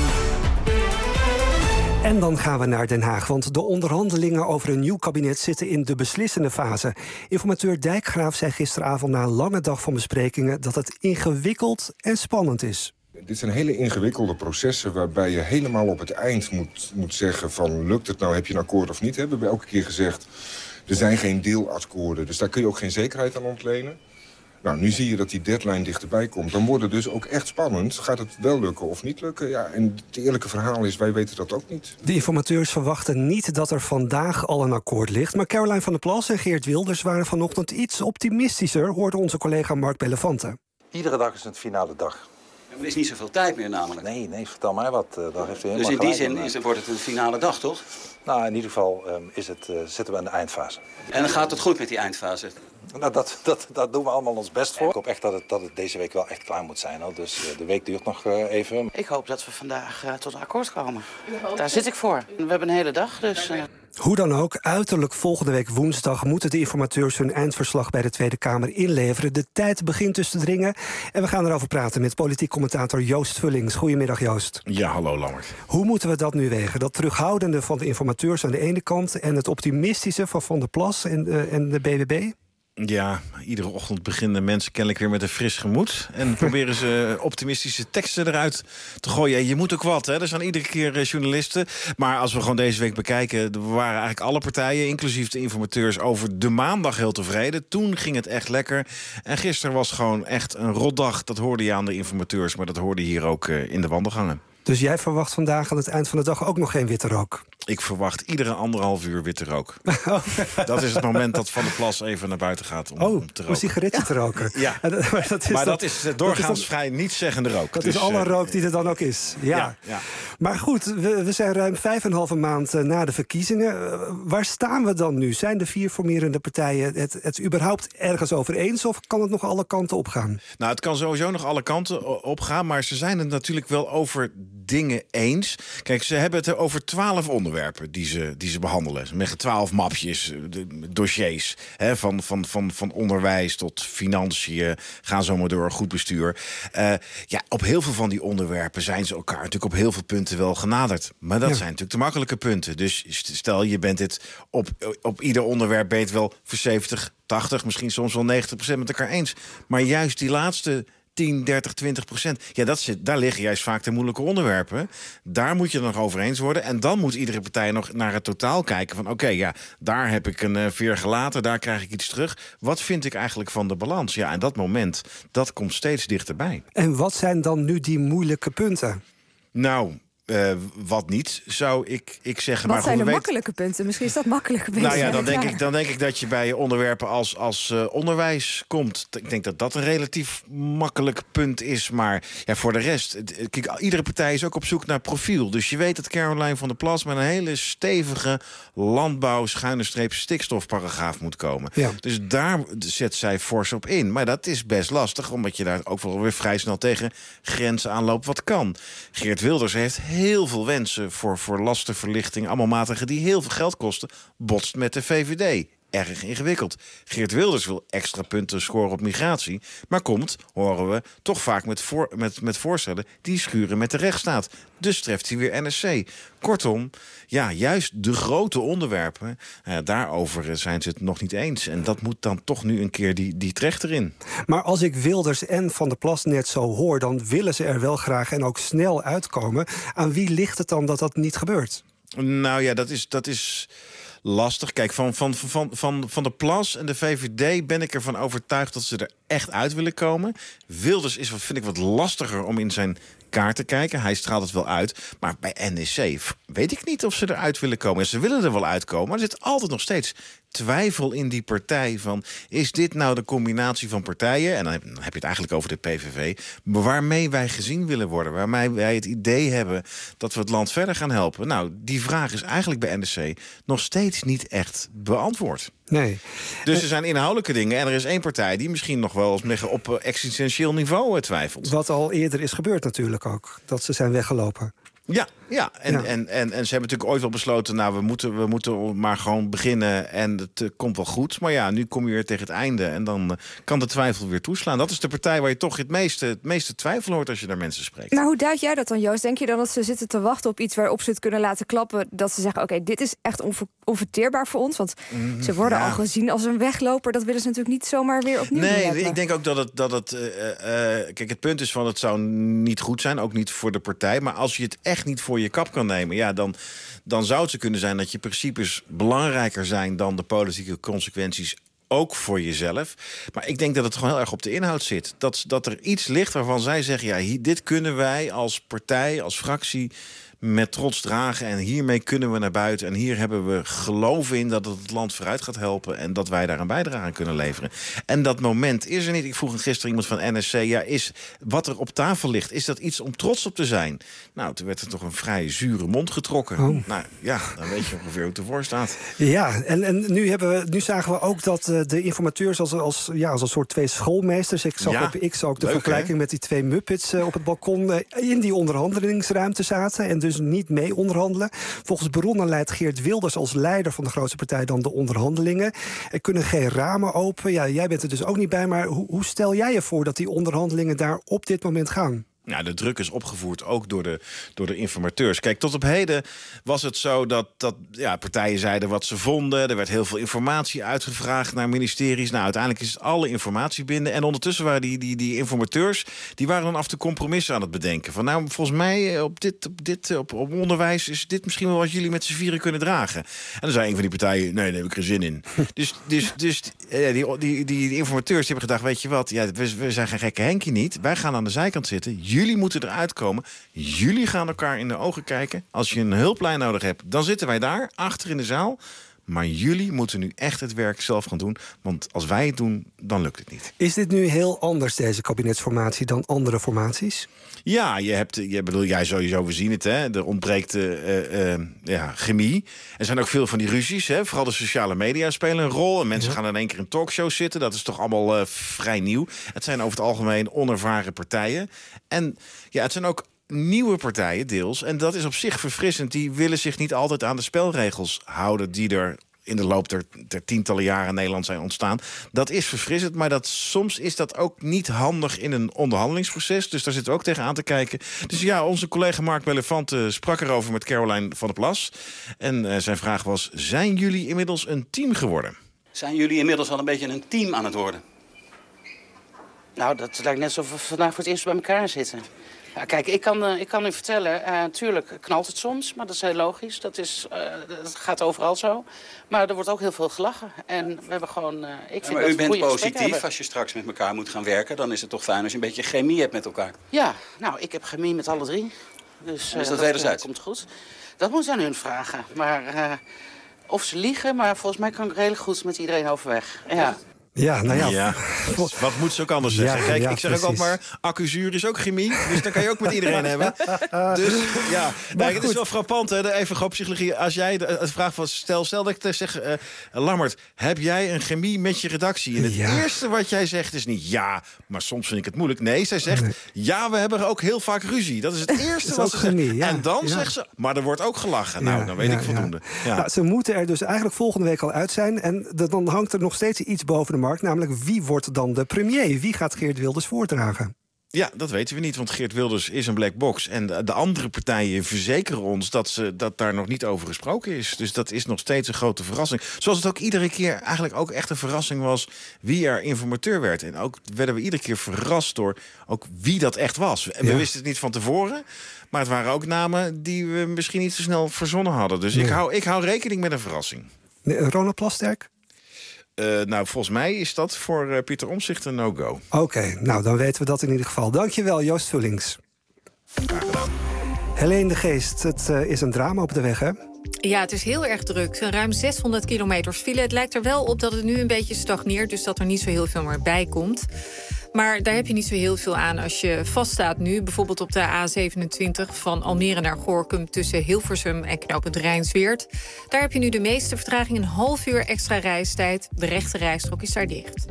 En dan gaan we naar Den Haag, want de onderhandelingen over een nieuw kabinet zitten in de beslissende fase. Informateur Dijkgraaf zei gisteravond na een lange dag van besprekingen dat het ingewikkeld en spannend is. Dit zijn hele ingewikkelde processen waarbij je helemaal op het eind moet zeggen van lukt het nou, heb je een akkoord of niet. We hebben elke keer gezegd, er zijn geen deelakkoorden, dus daar kun je ook geen zekerheid aan ontlenen. Nou, nu zie je dat die deadline dichterbij komt. Dan wordt het dus ook echt spannend. Gaat het wel lukken of niet lukken? Ja, en het eerlijke verhaal is, wij weten dat ook niet. De informateurs verwachten niet dat er vandaag al een akkoord ligt. Maar Caroline van der Plas en Geert Wilders waren vanochtend iets optimistischer, hoorde onze collega Mark Bellefante. Iedere dag is een finale dag. Er is niet zoveel tijd meer namelijk. Nee, vertel mij wat. Daar heeft u helemaal dus in die gelijk zin wordt het een finale dag, toch? Nou, in ieder geval zitten we aan de eindfase. En dan gaat het goed met die eindfase? Nou, dat doen we allemaal ons best voor. Ik hoop echt dat het deze week wel echt klaar moet zijn. Dus de week duurt nog even. Ik hoop dat we vandaag tot een akkoord komen. Daar zit ik voor. We hebben een hele dag, dus... Hoe dan ook, uiterlijk volgende week woensdag moeten de informateurs hun eindverslag bij de Tweede Kamer inleveren. De tijd begint dus te dringen en we gaan erover praten met politiek commentator Joost Vullings. Goedemiddag Joost. Ja, hallo Lammert. Hoe moeten we dat nu wegen? Dat terughoudende van de informateurs aan de ene kant en het optimistische van Van der Plas en de BBB? Ja, iedere ochtend beginnen mensen kennelijk weer met een fris gemoed. En proberen ze optimistische teksten eruit te gooien. Je moet ook wat, hè? Er zijn iedere keer journalisten. Maar als we gewoon deze week bekijken, waren eigenlijk alle partijen, inclusief de informateurs, over de maandag heel tevreden. Toen ging het echt lekker. En gisteren was gewoon echt een rotdag. Dat hoorde je aan de informateurs, maar dat hoorde je hier ook in de wandelgangen. Dus jij verwacht vandaag aan het eind van de dag ook nog geen witte rook? Ik verwacht iedere 1,5 uur witte rook. Dat is het moment dat Van der Plas even naar buiten gaat om te roken. Een sigaretje te roken. Ja, maar dat is doorgaans vrij nietszeggende rook. Dat is alle rook die er dan ook is. Ja. Maar goed, we zijn ruim 5,5 maand na de verkiezingen. Waar staan we dan nu? Zijn de 4 formerende partijen het überhaupt ergens over eens? Of kan het nog alle kanten opgaan? Nou, het kan sowieso nog alle kanten opgaan. Maar ze zijn het natuurlijk wel over dingen eens. Kijk, ze hebben het over 12 onderwerpen die ze behandelen. Met 12 mapjes, dossiers. Hè, van onderwijs tot financiën. Gaan zo maar door, goed bestuur. Op heel veel van die onderwerpen zijn ze elkaar natuurlijk op heel veel punten wel genaderd. Maar dat zijn natuurlijk de makkelijke punten. Dus stel, je bent het op ieder onderwerp ben je het wel voor 70, 80, misschien soms wel 90% met elkaar eens. Maar juist die laatste 10, 30, 20%. Ja, daar liggen juist vaak de moeilijke onderwerpen. Daar moet je het nog over eens worden. En dan moet iedere partij nog naar het totaal kijken. Van oké, daar heb ik een veer gelaten. Daar krijg ik iets terug. Wat vind ik eigenlijk van de balans? Ja, en dat moment, dat komt steeds dichterbij. En wat zijn dan nu die moeilijke punten? Nou, wat niet, zou ik zeggen. Wat zijn de makkelijke punten? Misschien is dat makkelijke punten. Nou ja, dan denk ik dat je bij onderwerpen als onderwijs komt. Ik denk dat dat een relatief makkelijk punt is. Maar ja, voor de rest, kijk, iedere partij is ook op zoek naar profiel. Dus je weet dat Caroline van der Plas met een hele stevige landbouw-stikstofparagraaf moet komen. Ja. Dus daar zet zij fors op in. Maar dat is best lastig, omdat je daar ook wel weer vrij snel tegen grenzen aanloopt wat kan. Geert Wilders heeft heel veel wensen voor lastenverlichting, allemaal maatregelen die heel veel geld kosten, botst met de VVD. erg ingewikkeld. Geert Wilders wil extra punten scoren op migratie, maar komt, horen we, toch vaak met voorstellen die schuren met de rechtsstaat. Dus treft hij weer NSC. Kortom, ja, juist de grote onderwerpen, daarover zijn ze het nog niet eens. En dat moet dan toch nu een keer die trechter in. Maar als ik Wilders en Van der Plas net zo hoor, dan willen ze er wel graag en ook snel uitkomen. Aan wie ligt het dan dat dat niet gebeurt? Nou ja, dat is lastig. Kijk, van der Plas en de VVD ben ik ervan overtuigd dat ze er echt uit willen komen. Wilders is, vind ik, wat lastiger om in zijn kaart te kijken. Hij straalt het wel uit. Maar bij NSC weet ik niet of ze eruit willen komen. En ze willen er wel uitkomen, maar er zit altijd nog steeds twijfel in die partij van, is dit nou de combinatie van partijen, en dan heb je het eigenlijk over de PVV, waarmee wij gezien willen worden, waarmee wij het idee hebben dat we het land verder gaan helpen. Nou, die vraag is eigenlijk bij NSC nog steeds niet echt beantwoord. Nee. Dus er zijn inhoudelijke dingen en er is één partij die misschien nog wel eens op existentieel niveau twijfelt. Wat al eerder is gebeurd natuurlijk ook, dat ze zijn weggelopen. Ja. En ze hebben natuurlijk ooit wel besloten, nou, we moeten maar gewoon beginnen en het komt wel goed. Maar ja, nu kom je weer tegen het einde en dan kan de twijfel weer toeslaan. Dat is de partij waar je toch het meeste twijfel hoort als je daar mensen spreekt. Maar hoe duid jij dat dan, Joost? Denk je dan dat ze zitten te wachten op iets waarop ze het kunnen laten klappen, dat ze zeggen, oké, dit is echt onverteerbaar voor ons? Want ze worden al gezien als een wegloper. Dat willen ze natuurlijk niet zomaar weer opnieuw doen. Nee, ik denk ook dat het kijk, het punt is van, het zou niet goed zijn, ook niet voor de partij. Maar als je het echt niet voor je kap kan nemen, ja, dan zou het zo kunnen zijn dat je principes belangrijker zijn dan de politieke consequenties, ook voor jezelf. Maar ik denk dat het gewoon heel erg op de inhoud zit. Dat er iets ligt waarvan zij zeggen, ja, dit kunnen wij als partij, als fractie met trots dragen en hiermee kunnen we naar buiten en hier hebben we geloof in dat het land vooruit gaat helpen en dat wij daar een bijdrage aan kunnen leveren. En dat moment is er niet. Ik vroeg gisteren iemand van NSC, ja, is wat er op tafel ligt, is dat iets om trots op te zijn? Nou, toen werd er toch een vrij zure mond getrokken. Oh. Nou ja, dan weet je ongeveer hoe het ervoor staat. Ja, en nu zagen we ook dat de informateurs als een soort twee schoolmeesters, ik zag op X ook de vergelijking met die twee Muppets op het balkon, in die onderhandelingsruimte zaten en dus niet mee onderhandelen. Volgens bronnen leidt Geert Wilders als leider van de grootste partij dan de onderhandelingen. Er kunnen geen ramen open. Ja, jij bent er dus ook niet bij, maar hoe stel jij je voor dat die onderhandelingen daar op dit moment gaan? Ja, de druk is opgevoerd ook door de informateurs. Kijk, tot op heden was het zo dat partijen zeiden wat ze vonden. Er werd heel veel informatie uitgevraagd naar ministeries. Nou, uiteindelijk is het alle informatie binnen. En ondertussen waren die informateurs, die waren dan af en toe compromissen aan het bedenken. Van nou, volgens mij op onderwijs is dit misschien wel wat jullie met z'n vieren kunnen dragen. En dan zei een van die partijen, nee, daar heb ik geen zin in. Dus die informateurs die hebben gedacht, weet je wat, ja, we zijn geen gekke Henkie niet. Wij gaan aan de zijkant zitten. Jullie moeten eruit komen. Jullie gaan elkaar in de ogen kijken. Als je een hulplijn nodig hebt, dan zitten wij daar, achter in de zaal. Maar jullie moeten nu echt het werk zelf gaan doen. Want als wij het doen, dan lukt het niet. Is dit nu heel anders, deze kabinetsformatie, dan andere formaties? Ja, jij sowieso, we zien het, hè. Er ontbreekt chemie. Er zijn ook veel van die ruzies, hè. Vooral de sociale media spelen een rol. En mensen gaan in één keer in talkshows zitten. Dat is toch allemaal vrij nieuw. Het zijn over het algemeen onervaren partijen. En ja, het zijn ook nieuwe partijen deels. En dat is op zich verfrissend. Die willen zich niet altijd aan de spelregels houden die er in de loop der tientallen jaren in Nederland zijn ontstaan. Dat is verfrissend, maar soms is dat ook niet handig in een onderhandelingsproces. Dus daar zitten we ook tegen aan te kijken. Dus ja, onze collega Mark Belefante sprak erover met Caroline van der Plas. En zijn vraag was, zijn jullie inmiddels een team geworden? Zijn jullie inmiddels al een beetje een team aan het worden? Nou, dat lijkt net alsof we vandaag voor het eerst bij elkaar zitten. Ja, kijk, ik kan u vertellen, natuurlijk knalt het soms, maar dat is heel logisch. Dat gaat overal zo. Maar er wordt ook heel veel gelachen. En we hebben gewoon, maar u bent positief. Als je straks met elkaar moet gaan werken, dan is het toch fijn als je een beetje chemie hebt met elkaar. Ja, nou, ik heb chemie met alle drie. Dus is dat wederzijds? Komt goed. Dat moet je aan hun vragen. Maar of ze liegen, maar volgens mij kan ik redelijk goed met iedereen overweg. Ja. Ja, nou ja. Ja, wat moet ze ook anders zeggen? Ja, Kijk, ja, ik zeg ook altijd maar, accuzuur is ook chemie. Dus dan kan je ook met iedereen hebben. Dus ja, het is wel frappant, hè, even gewoon psychologie. Als jij de vraag was, stel dat ik zeg... Lammert, heb jij een chemie met je redactie? En het eerste wat jij zegt is niet ja, maar soms vind ik het moeilijk. Nee, zij zegt, ja, we hebben ook heel vaak ruzie. Dat is het eerste wat ze zegt. Ja. En dan zegt ze, maar er wordt ook gelachen. Nou, dan weet ik voldoende. Ja. Nou, ze moeten er dus eigenlijk volgende week al uit zijn. En dan hangt er nog steeds iets boven de markt. Namelijk, wie wordt dan de premier? Wie gaat Geert Wilders voordragen? Ja, dat weten we niet, want Geert Wilders is een black box. En de andere partijen verzekeren ons dat daar nog niet over gesproken is. Dus dat is nog steeds een grote verrassing. Zoals het ook iedere keer eigenlijk ook echt een verrassing was wie er informateur werd. En ook werden we iedere keer verrast door ook wie dat echt was. En we wisten het niet van tevoren, maar het waren ook namen die we misschien niet zo snel verzonnen hadden. Dus ik hou rekening met een verrassing. Ronald Plasterk? Nou, volgens mij is dat voor Pieter Omtzigt een no-go. Oké, nou dan weten we dat in ieder geval. Dankjewel, Joost Vullings. Graag gedaan. Helene de Geest, het is een drama op de weg, hè? Ja, het is heel erg druk. Ruim 600 kilometers file. Het lijkt er wel op dat het nu een beetje stagneert, dus dat er niet zo heel veel meer bij komt. Maar daar heb je niet zo heel veel aan als je vaststaat nu. Bijvoorbeeld op de A27 van Almere naar Gorinchem tussen Hilversum en knooppunt Rijnsweerd. Daar heb je nu de meeste vertraging, een half uur extra reistijd. De rechte rijstrook is daar dicht.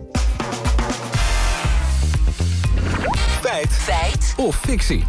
Feit of fictie?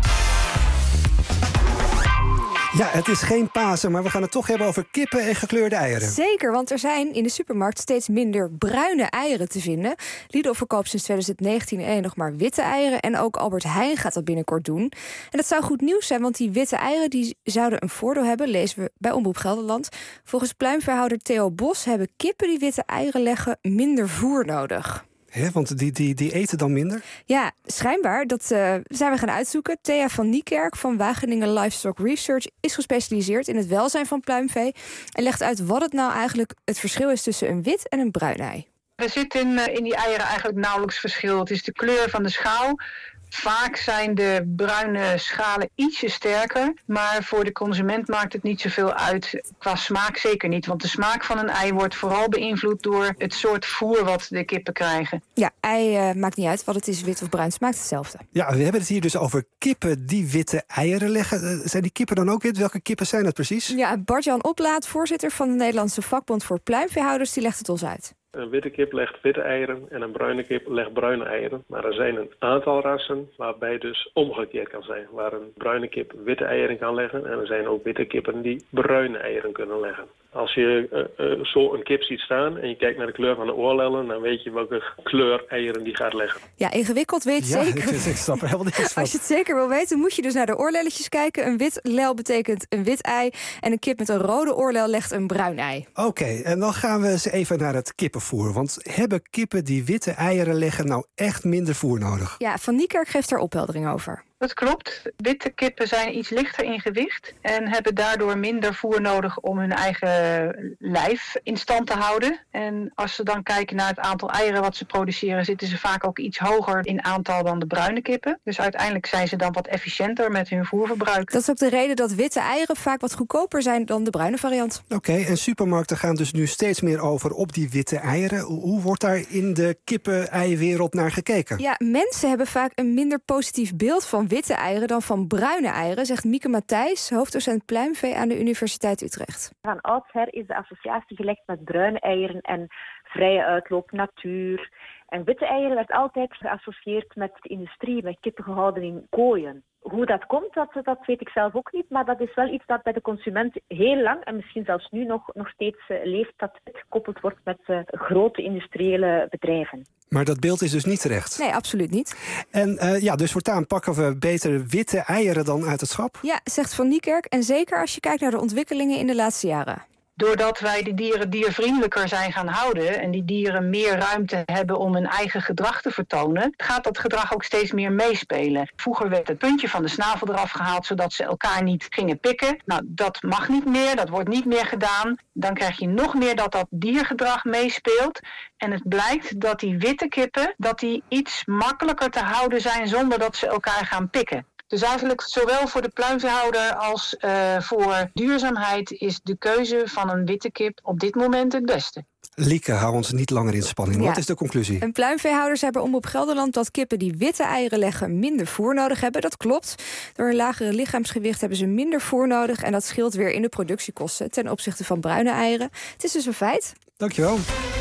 Ja, het is geen Pasen, maar we gaan het toch hebben over kippen en gekleurde eieren. Zeker, want er zijn in de supermarkt steeds minder bruine eieren te vinden. Lidl verkoopt sinds 2019 alleen nog maar witte eieren. En ook Albert Heijn gaat dat binnenkort doen. En dat zou goed nieuws zijn, want die witte eieren die zouden een voordeel hebben, lezen we bij Omroep Gelderland. Volgens pluimveehouder Theo Bos hebben kippen die witte eieren leggen minder voer nodig. Want die eten dan minder? Ja, schijnbaar. Dat zijn we gaan uitzoeken. Thea van Niekerk van Wageningen Livestock Research is gespecialiseerd in het welzijn van pluimvee en legt uit wat het nou eigenlijk het verschil is tussen een wit en een bruin ei. Er zit in die eieren eigenlijk nauwelijks verschil. Het is de kleur van de schaal. Vaak zijn de bruine schalen ietsje sterker, maar voor de consument maakt het niet zoveel uit. Qua smaak zeker niet, want de smaak van een ei wordt vooral beïnvloed door het soort voer wat de kippen krijgen. Ja, ei maakt niet uit wat het is, wit of bruin, smaakt hetzelfde. Ja, we hebben het hier dus over kippen die witte eieren leggen. Zijn die kippen dan ook wit? Welke kippen zijn het precies? Ja, Bart-Jan Oplaat, voorzitter van de Nederlandse vakbond voor pluimveehouders, die legt het ons uit. Een witte kip legt witte eieren en een bruine kip legt bruine eieren. Maar er zijn een aantal rassen waarbij dus omgekeerd kan zijn. Waar een bruine kip witte eieren kan leggen en er zijn ook witte kippen die bruine eieren kunnen leggen. Als je zo een kip ziet staan en je kijkt naar de kleur van de oorlellen, dan weet je welke kleur eieren die gaat leggen. Ja, ingewikkeld weet je zeker. Ik snap er helemaal niks van. Als je het zeker wil weten, moet je dus naar de oorlelletjes kijken. Een wit lel betekent een wit ei en een kip met een rode oorlel legt een bruin ei. Oké, en dan gaan we eens even naar het kippenvoer. Want hebben kippen die witte eieren leggen nou echt minder voer nodig? Ja, Van Niekerk geeft daar opheldering over. Dat klopt. Witte kippen zijn iets lichter in gewicht en hebben daardoor minder voer nodig om hun eigen lijf in stand te houden. En als ze dan kijken naar het aantal eieren wat ze produceren, zitten ze vaak ook iets hoger in aantal dan de bruine kippen. Dus uiteindelijk zijn ze dan wat efficiënter met hun voerverbruik. Dat is ook de reden dat witte eieren vaak wat goedkoper zijn dan de bruine variant. Oké, en supermarkten gaan dus nu steeds meer over op die witte eieren. Hoe wordt daar in de kippen-eiwereld naar gekeken? Ja, mensen hebben vaak een minder positief beeld van witte eieren dan van bruine eieren, zegt Mieke Matthijs, hoofddocent pluimvee aan de Universiteit Utrecht. Van oudsher is de associatie gelegd met bruine eieren en vrije uitloop, natuur. En witte eieren werd altijd geassocieerd met de industrie, met kippen gehouden in kooien. Hoe dat komt, dat weet ik zelf ook niet. Maar dat is wel iets dat bij de consument heel lang en misschien zelfs nu nog steeds leeft. Dat het gekoppeld wordt met grote industriële bedrijven. Maar dat beeld is dus niet terecht? Nee, absoluut niet. En dus voortaan pakken we beter witte eieren dan uit het schap? Ja, zegt Van Niekerk. En zeker als je kijkt naar de ontwikkelingen in de laatste jaren. Doordat wij de dieren diervriendelijker zijn gaan houden en die dieren meer ruimte hebben om hun eigen gedrag te vertonen, gaat dat gedrag ook steeds meer meespelen. Vroeger werd het puntje van de snavel eraf gehaald zodat ze elkaar niet gingen pikken. Nou, dat mag niet meer, dat wordt niet meer gedaan. Dan krijg je nog meer dat diergedrag meespeelt. En het blijkt dat die witte kippen dat die iets makkelijker te houden zijn zonder dat ze elkaar gaan pikken. Dus eigenlijk zowel voor de pluimveehouder als voor duurzaamheid is de keuze van een witte kip op dit moment het beste. Lieke, hou ons niet langer in spanning. Ja. Wat is de conclusie? En pluimveehouders hebben Omroep Gelderland dat kippen die witte eieren leggen minder voer nodig hebben. Dat klopt. Door een lagere lichaamsgewicht hebben ze minder voer nodig. En dat scheelt weer in de productiekosten ten opzichte van bruine eieren. Het is dus een feit. Dankjewel.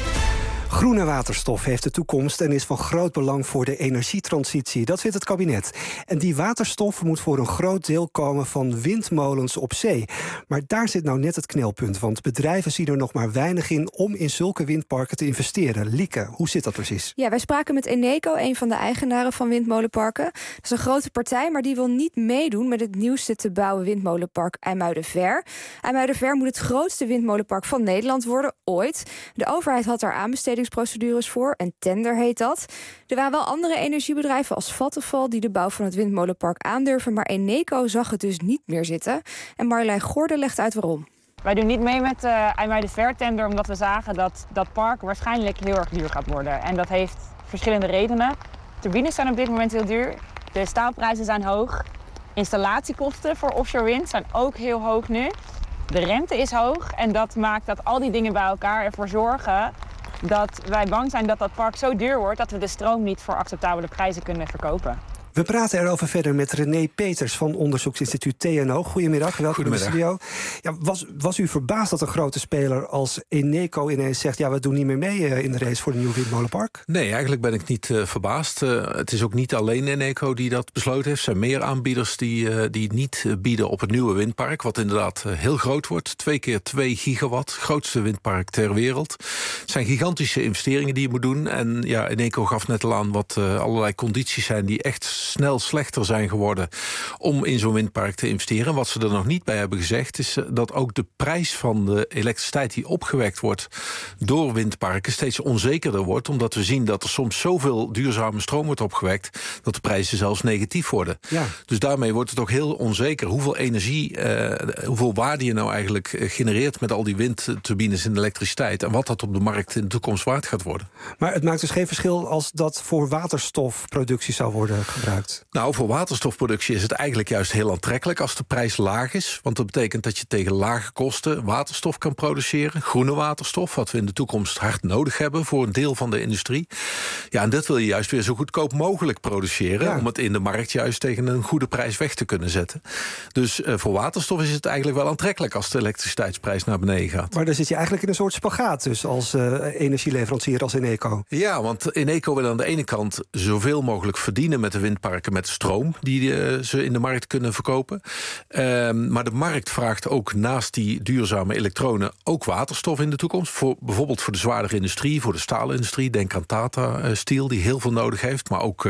Groene waterstof heeft de toekomst en is van groot belang voor de energietransitie. Dat vindt het kabinet. En die waterstof moet voor een groot deel komen van windmolens op zee. Maar daar zit nou net het knelpunt, want bedrijven zien er nog maar weinig in om in zulke windparken te investeren. Lieke, hoe zit dat precies? Ja, wij spraken met Eneco, een van de eigenaren van windmolenparken. Dat is een grote partij, maar die wil niet meedoen met het nieuwste te bouwen windmolenpark IJmuidenver. IJmuidenver moet het grootste windmolenpark van Nederland worden, ooit. De overheid had daar aanbestedingsprocedures voor, een tender heet dat. Er waren wel andere energiebedrijven als Vattenfall die de bouw van het windmolenpark aandurven, maar Eneco zag het dus niet meer zitten. En Marjolein Gordon legt uit waarom. Wij doen niet mee met de IJmuidenver-tender omdat we zagen dat dat park waarschijnlijk heel erg duur gaat worden. En dat heeft verschillende redenen. Turbines zijn op dit moment heel duur, de staalprijzen zijn hoog, installatiekosten voor offshore wind zijn ook heel hoog nu. De rente is hoog en dat maakt dat al die dingen bij elkaar ervoor zorgen dat wij bang zijn dat dat park zo duur wordt dat we de stroom niet voor acceptabele prijzen kunnen verkopen. We praten erover verder met René Peters van onderzoeksinstituut TNO. Goedemiddag, welkom in de studio. Ja, was u verbaasd dat een grote speler als Eneco ineens zegt, ja, we doen niet meer mee in de race voor een nieuw windmolenpark? Nee, eigenlijk ben ik niet verbaasd. Het is ook niet alleen Eneco die dat besloten heeft. Er zijn meer aanbieders die niet bieden op het nieuwe windpark, wat inderdaad heel groot wordt. 2 keer 2 gigawatt, grootste windpark ter wereld. Het zijn gigantische investeringen die je moet doen. En ja, Eneco gaf net al aan wat allerlei condities zijn die echt snel slechter zijn geworden om in zo'n windpark te investeren. En wat ze er nog niet bij hebben gezegd is dat ook de prijs van de elektriciteit die opgewekt wordt door windparken steeds onzekerder wordt, omdat we zien dat er soms zoveel duurzame stroom wordt opgewekt dat de prijzen zelfs negatief worden. Ja. Dus daarmee wordt het ook heel onzeker hoeveel energie, hoeveel waarde je nou eigenlijk genereert met al die windturbines in de elektriciteit en wat dat op de markt in de toekomst waard gaat worden. Maar het maakt dus geen verschil als dat voor waterstofproductie zou worden gebruikt? Nou, voor waterstofproductie is het eigenlijk juist heel aantrekkelijk als de prijs laag is. Want dat betekent dat je tegen lage kosten waterstof kan produceren. Groene waterstof, wat we in de toekomst hard nodig hebben voor een deel van de industrie. Ja, en dat wil je juist weer zo goedkoop mogelijk produceren. Ja. Om het in de markt juist tegen een goede prijs weg te kunnen zetten. Dus voor waterstof is het eigenlijk wel aantrekkelijk als de elektriciteitsprijs naar beneden gaat. Maar dan zit je eigenlijk in een soort spagaat dus als energieleverancier als Eneco. Ja, want Eneco wil aan de ene kant zoveel mogelijk verdienen met de windparken met stroom die ze in de markt kunnen verkopen. Maar de markt vraagt ook naast die duurzame elektronen ook waterstof in de toekomst. Bijvoorbeeld voor de zwaardere industrie, voor de staalindustrie. Denk aan Tata Steel die heel veel nodig heeft. Maar ook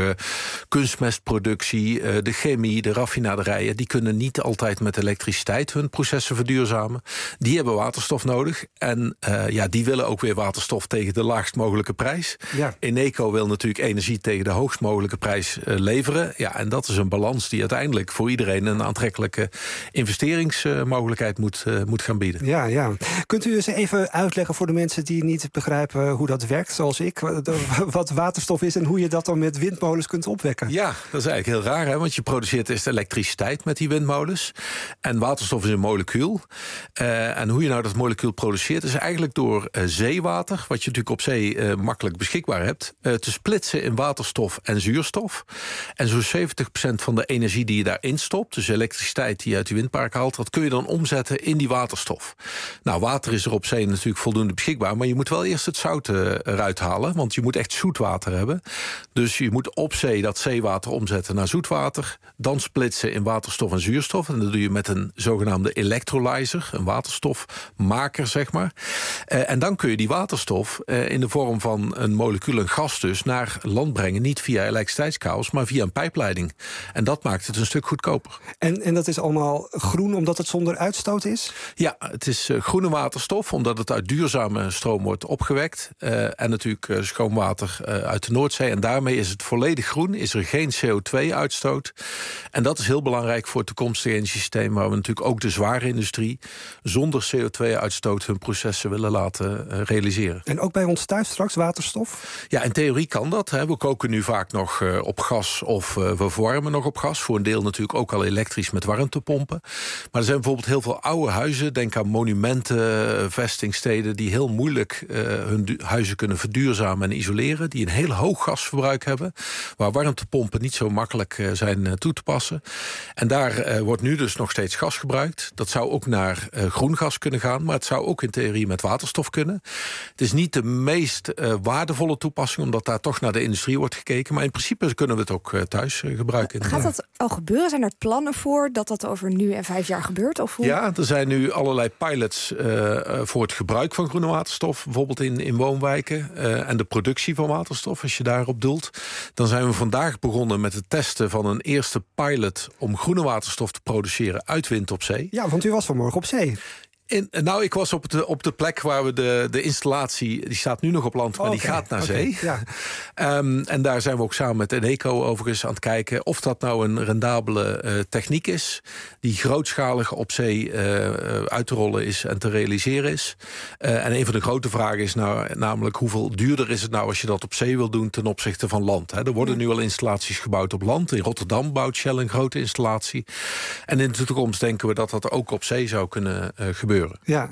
kunstmestproductie, de chemie, de raffinaderijen. Die kunnen niet altijd met elektriciteit hun processen verduurzamen. Die hebben waterstof nodig. En die willen ook weer waterstof tegen de laagst mogelijke prijs. Ja. Eneco wil natuurlijk energie tegen de hoogst mogelijke prijs leveren. Ja, en dat is een balans die uiteindelijk voor iedereen een aantrekkelijke investeringsmogelijkheid moet gaan bieden. Ja, ja. Kunt u eens even uitleggen voor de mensen die niet begrijpen hoe dat werkt, zoals ik, wat waterstof is en hoe je dat dan met windmolens kunt opwekken? Ja, dat is eigenlijk heel raar, hè? Want je produceert eerst elektriciteit met die windmolens. En waterstof is een molecuul. En hoe je nou dat molecuul produceert is eigenlijk door zeewater, wat je natuurlijk op zee makkelijk beschikbaar hebt, te splitsen in waterstof en zuurstof. En zo'n 70% van de energie die je daarin stopt, dus elektriciteit die je uit die windpark haalt, dat kun je dan omzetten in die waterstof. Nou, water is er op zee natuurlijk voldoende beschikbaar, maar je moet wel eerst het zout eruit halen, want je moet echt zoetwater hebben. Dus je moet op zee dat zeewater omzetten naar zoetwater, dan splitsen in waterstof en zuurstof. En dat doe je met een zogenaamde electrolyzer, een waterstofmaker, zeg maar. En dan kun je die waterstof in de vorm van een molecuul, een gas dus, naar land brengen, niet via elektriciteitskabels, maar via een pijpleiding. En dat maakt het een stuk goedkoper. En dat is allemaal groen omdat het zonder uitstoot is? Ja, het is groene waterstof omdat het uit duurzame stroom wordt opgewekt. En natuurlijk schoon water uit de Noordzee. En daarmee is het volledig groen, is er geen CO2-uitstoot. En dat is heel belangrijk voor het toekomstige energiesysteem, waar we natuurlijk ook de zware industrie zonder CO2-uitstoot hun processen willen laten realiseren. En ook bij ons thuis straks waterstof? Ja, in theorie kan dat. Hè. We koken nu vaak nog op gas of we verwarmen nog op gas. Voor een deel natuurlijk ook al elektrisch met warmtepompen. Maar er zijn bijvoorbeeld heel veel oude huizen. Denk aan monumenten, vestingsteden die heel moeilijk hun huizen kunnen verduurzamen en isoleren. Die een heel hoog gasverbruik hebben. Waar warmtepompen niet zo makkelijk zijn toe te passen. En daar wordt nu dus nog steeds gas gebruikt. Dat zou ook naar groen gas kunnen gaan. Maar het zou ook in theorie met waterstof kunnen. Het is niet de meest waardevolle toepassing, omdat daar toch naar de industrie wordt gekeken. Maar in principe kunnen we het ook thuis gebruiken. Gaat dat al gebeuren? Zijn er plannen voor dat dat over nu en 5 jaar gebeurt? Of hoe? Ja, er zijn nu allerlei pilots voor het gebruik van groene waterstof. Bijvoorbeeld in woonwijken. En de productie van waterstof, als je daarop doelt. Dan zijn we vandaag begonnen met het testen van een eerste pilot om groene waterstof te produceren uit wind op zee. Ja, want u was vanmorgen op zee. Ik was op de plek waar we de installatie, die staat nu nog op land, maar die gaat naar zee. Ja. En daar zijn we ook samen met Eneco overigens aan het kijken of dat nou een rendabele techniek is, die grootschalig op zee uit te rollen is en te realiseren is. En een van de grote vragen is namelijk hoeveel duurder is het nou als je dat op zee wil doen ten opzichte van land. Er worden nu al installaties gebouwd op land. In Rotterdam bouwt Shell een grote installatie. En in de toekomst denken we dat dat ook op zee zou kunnen gebeuren. Ja,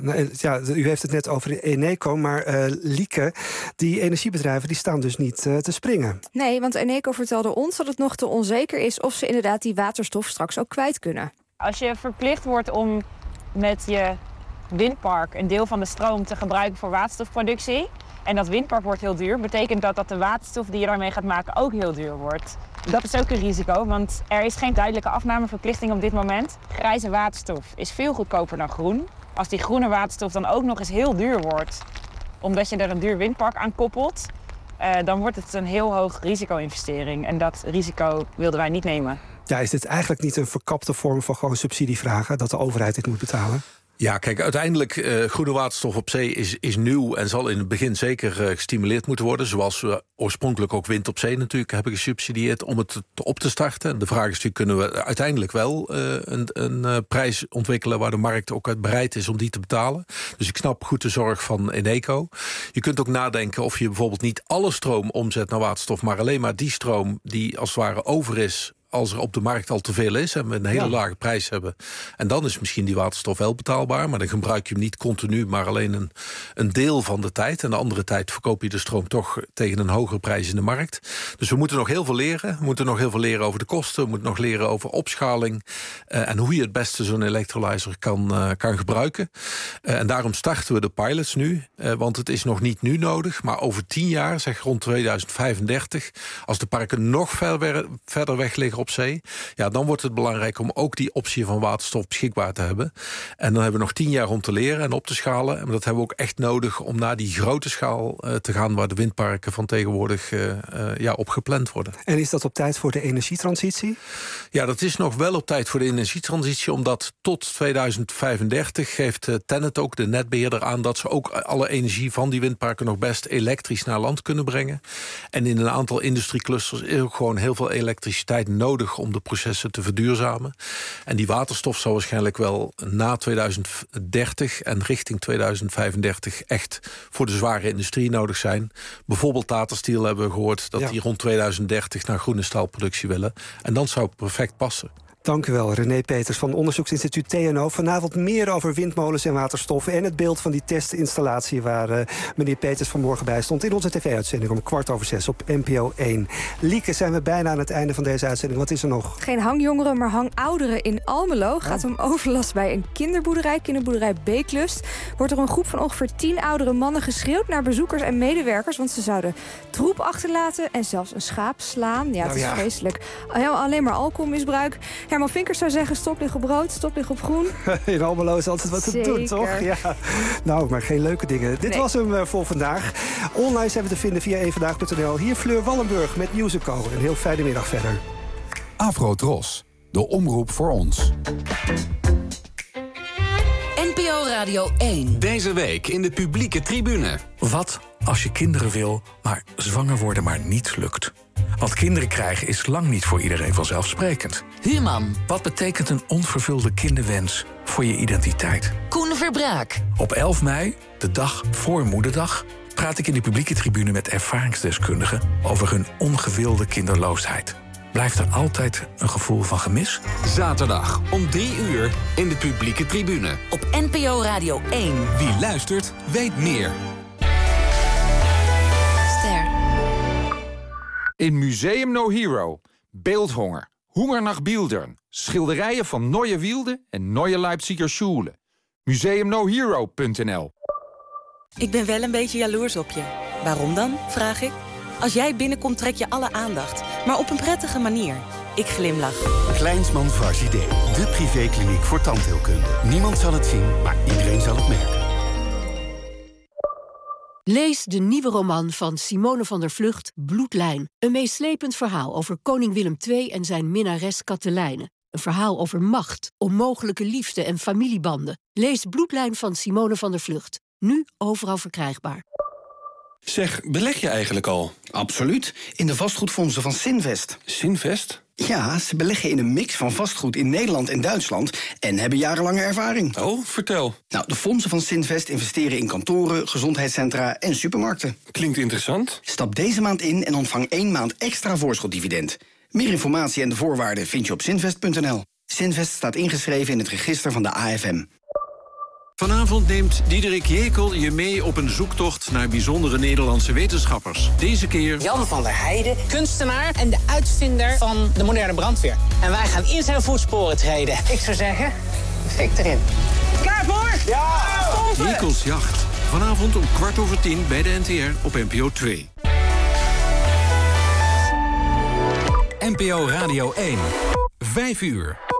u heeft het net over Eneco, maar Lieke, die energiebedrijven die staan dus niet te springen. Nee, want Eneco vertelde ons dat het nog te onzeker is of ze inderdaad die waterstof straks ook kwijt kunnen. Als je verplicht wordt om met je windpark een deel van de stroom te gebruiken voor waterstofproductie, en dat windpark wordt heel duur, betekent dat de waterstof die je daarmee gaat maken ook heel duur wordt. Dat is ook een risico, want er is geen duidelijke afnameverplichting op dit moment. Grijze waterstof is veel goedkoper dan groen. Als die groene waterstof dan ook nog eens heel duur wordt, omdat je er een duur windpark aan koppelt, dan wordt het een heel hoog risico-investering. En dat risico wilden wij niet nemen. Ja, is dit eigenlijk niet een verkapte vorm van gewoon subsidievragen, dat de overheid dit moet betalen? Ja, kijk, uiteindelijk groene waterstof op zee is nieuw en zal in het begin zeker gestimuleerd moeten worden. Zoals we oorspronkelijk ook wind op zee natuurlijk hebben gesubsidieerd om het op te starten. De vraag is natuurlijk, kunnen we uiteindelijk wel een prijs ontwikkelen waar de markt ook bereid is om die te betalen. Dus ik snap goed de zorg van Eneco. Je kunt ook nadenken of je bijvoorbeeld niet alle stroom omzet naar waterstof, maar alleen maar die stroom die als het ware over is als er op de markt al te veel is en we een hele lage prijs hebben. En dan is misschien die waterstof wel betaalbaar, maar dan gebruik je hem niet continu, maar alleen een deel van de tijd. En de andere tijd verkoop je de stroom toch tegen een hogere prijs in de markt. Dus we moeten nog heel veel leren. We moeten nog heel veel leren over de kosten. We moeten nog leren over opschaling. En hoe je het beste zo'n electrolyzer kan gebruiken. En daarom starten we de pilots nu. Want het is nog niet nu nodig, maar over 10 jaar, zeg rond 2035... als de parken nog verder weg liggen op zee, ja, dan wordt het belangrijk om ook die optie van waterstof beschikbaar te hebben. En dan hebben we nog 10 jaar om te leren en op te schalen. En dat hebben we ook echt nodig om naar die grote schaal te gaan waar de windparken van tegenwoordig op gepland worden. En is dat op tijd voor de energietransitie? Ja, dat is nog wel op tijd voor de energietransitie, omdat tot 2035 geeft TenneT ook, de netbeheerder, aan dat ze ook alle energie van die windparken nog best elektrisch naar land kunnen brengen. En in een aantal industrieclusters is ook gewoon heel veel elektriciteit nodig om de processen te verduurzamen. En die waterstof zal waarschijnlijk wel na 2030 en richting 2035 echt voor de zware industrie nodig zijn. Bijvoorbeeld Tata Steel hebben we gehoord dat die rond 2030 naar groene staalproductie willen. En dan zou het perfect passen. Dank u wel, René Peters van onderzoeksinstituut TNO. Vanavond meer over windmolens en waterstof en het beeld van die testinstallatie waar meneer Peters vanmorgen bij stond in onze tv-uitzending om 5:15 op NPO 1. Lieke, zijn we bijna aan het einde van deze uitzending. Wat is er nog? Geen hangjongeren, maar hangouderen in Almelo. Gaat om overlast bij een kinderboerderij Beeklust. Wordt er een groep van ongeveer 10 oudere mannen geschreeuwd naar bezoekers en medewerkers, want ze zouden troep achterlaten en zelfs een schaap slaan. Ja, het is vreselijk. Alleen maar alcoholmisbruik. Herman Vinkers zou zeggen, stop lig op brood, stop lig op groen. In Almelo is altijd wat te doen, toch? Ja. Nou, maar geen leuke dingen. Dit was hem voor vandaag. Online zijn we te vinden via evandaag.nl. Hier Fleur Wallenburg met Nieuws & Co. Een heel fijne middag verder. Afro-Tros, de omroep voor ons. NPO Radio 1. Deze week in de publieke tribune. Wat als je kinderen wil, maar zwanger worden maar niet lukt? Want kinderen krijgen is lang niet voor iedereen vanzelfsprekend. Human. Wat betekent een onvervulde kinderwens voor je identiteit? Koen Verbraak. Op 11 mei, de dag voor Moederdag, praat ik in de publieke tribune met ervaringsdeskundigen over hun ongewilde kinderloosheid. blijft er altijd een gevoel van gemis. Zaterdag om 3 uur in de publieke tribune. Op NPO Radio 1. Wie luistert, weet meer. Ster. In Museum No Hero. Beeldhonger. Hunger nach Bildern. Schilderijen van Neue Wilde en Neue Leipziger Schule. museumnohero.nl. Ik ben wel een beetje jaloers op je. Waarom dan, vraag ik? Als jij binnenkomt trek je alle aandacht, maar op een prettige manier. Ik glimlach. Kleinsman Vagidé, de privékliniek voor tandheelkunde. Niemand zal het zien, maar iedereen zal het merken. Lees de nieuwe roman van Simone van der Vlugt, Bloedlijn. Een meeslepend verhaal over koning Willem II en zijn minnares Katelijne. Een verhaal over macht, onmogelijke liefde en familiebanden. Lees Bloedlijn van Simone van der Vlugt. Nu overal verkrijgbaar. Zeg, beleg je eigenlijk al? Absoluut. In de vastgoedfondsen van Sinvest. Sinvest? Ja, ze beleggen in een mix van vastgoed in Nederland en Duitsland en hebben jarenlange ervaring. Oh, vertel. Nou, de fondsen van Sinvest investeren in kantoren, gezondheidscentra en supermarkten. Klinkt interessant. Stap deze maand in en ontvang 1 maand extra voorschotdividend. Meer informatie en de voorwaarden vind je op Sinvest.nl. Sinvest staat ingeschreven in het register van de AFM. Vanavond neemt Diederik Jekel je mee op een zoektocht naar bijzondere Nederlandse wetenschappers. Deze keer Jan van der Heijden, kunstenaar en de uitvinder van de moderne brandweer. En wij gaan in zijn voetsporen treden. Ik zou zeggen, fik erin. Klaar voor? Ja! Jekels Jacht. Vanavond om 10:15 bij de NTR op NPO 2. NPO Radio 1. 5 uur.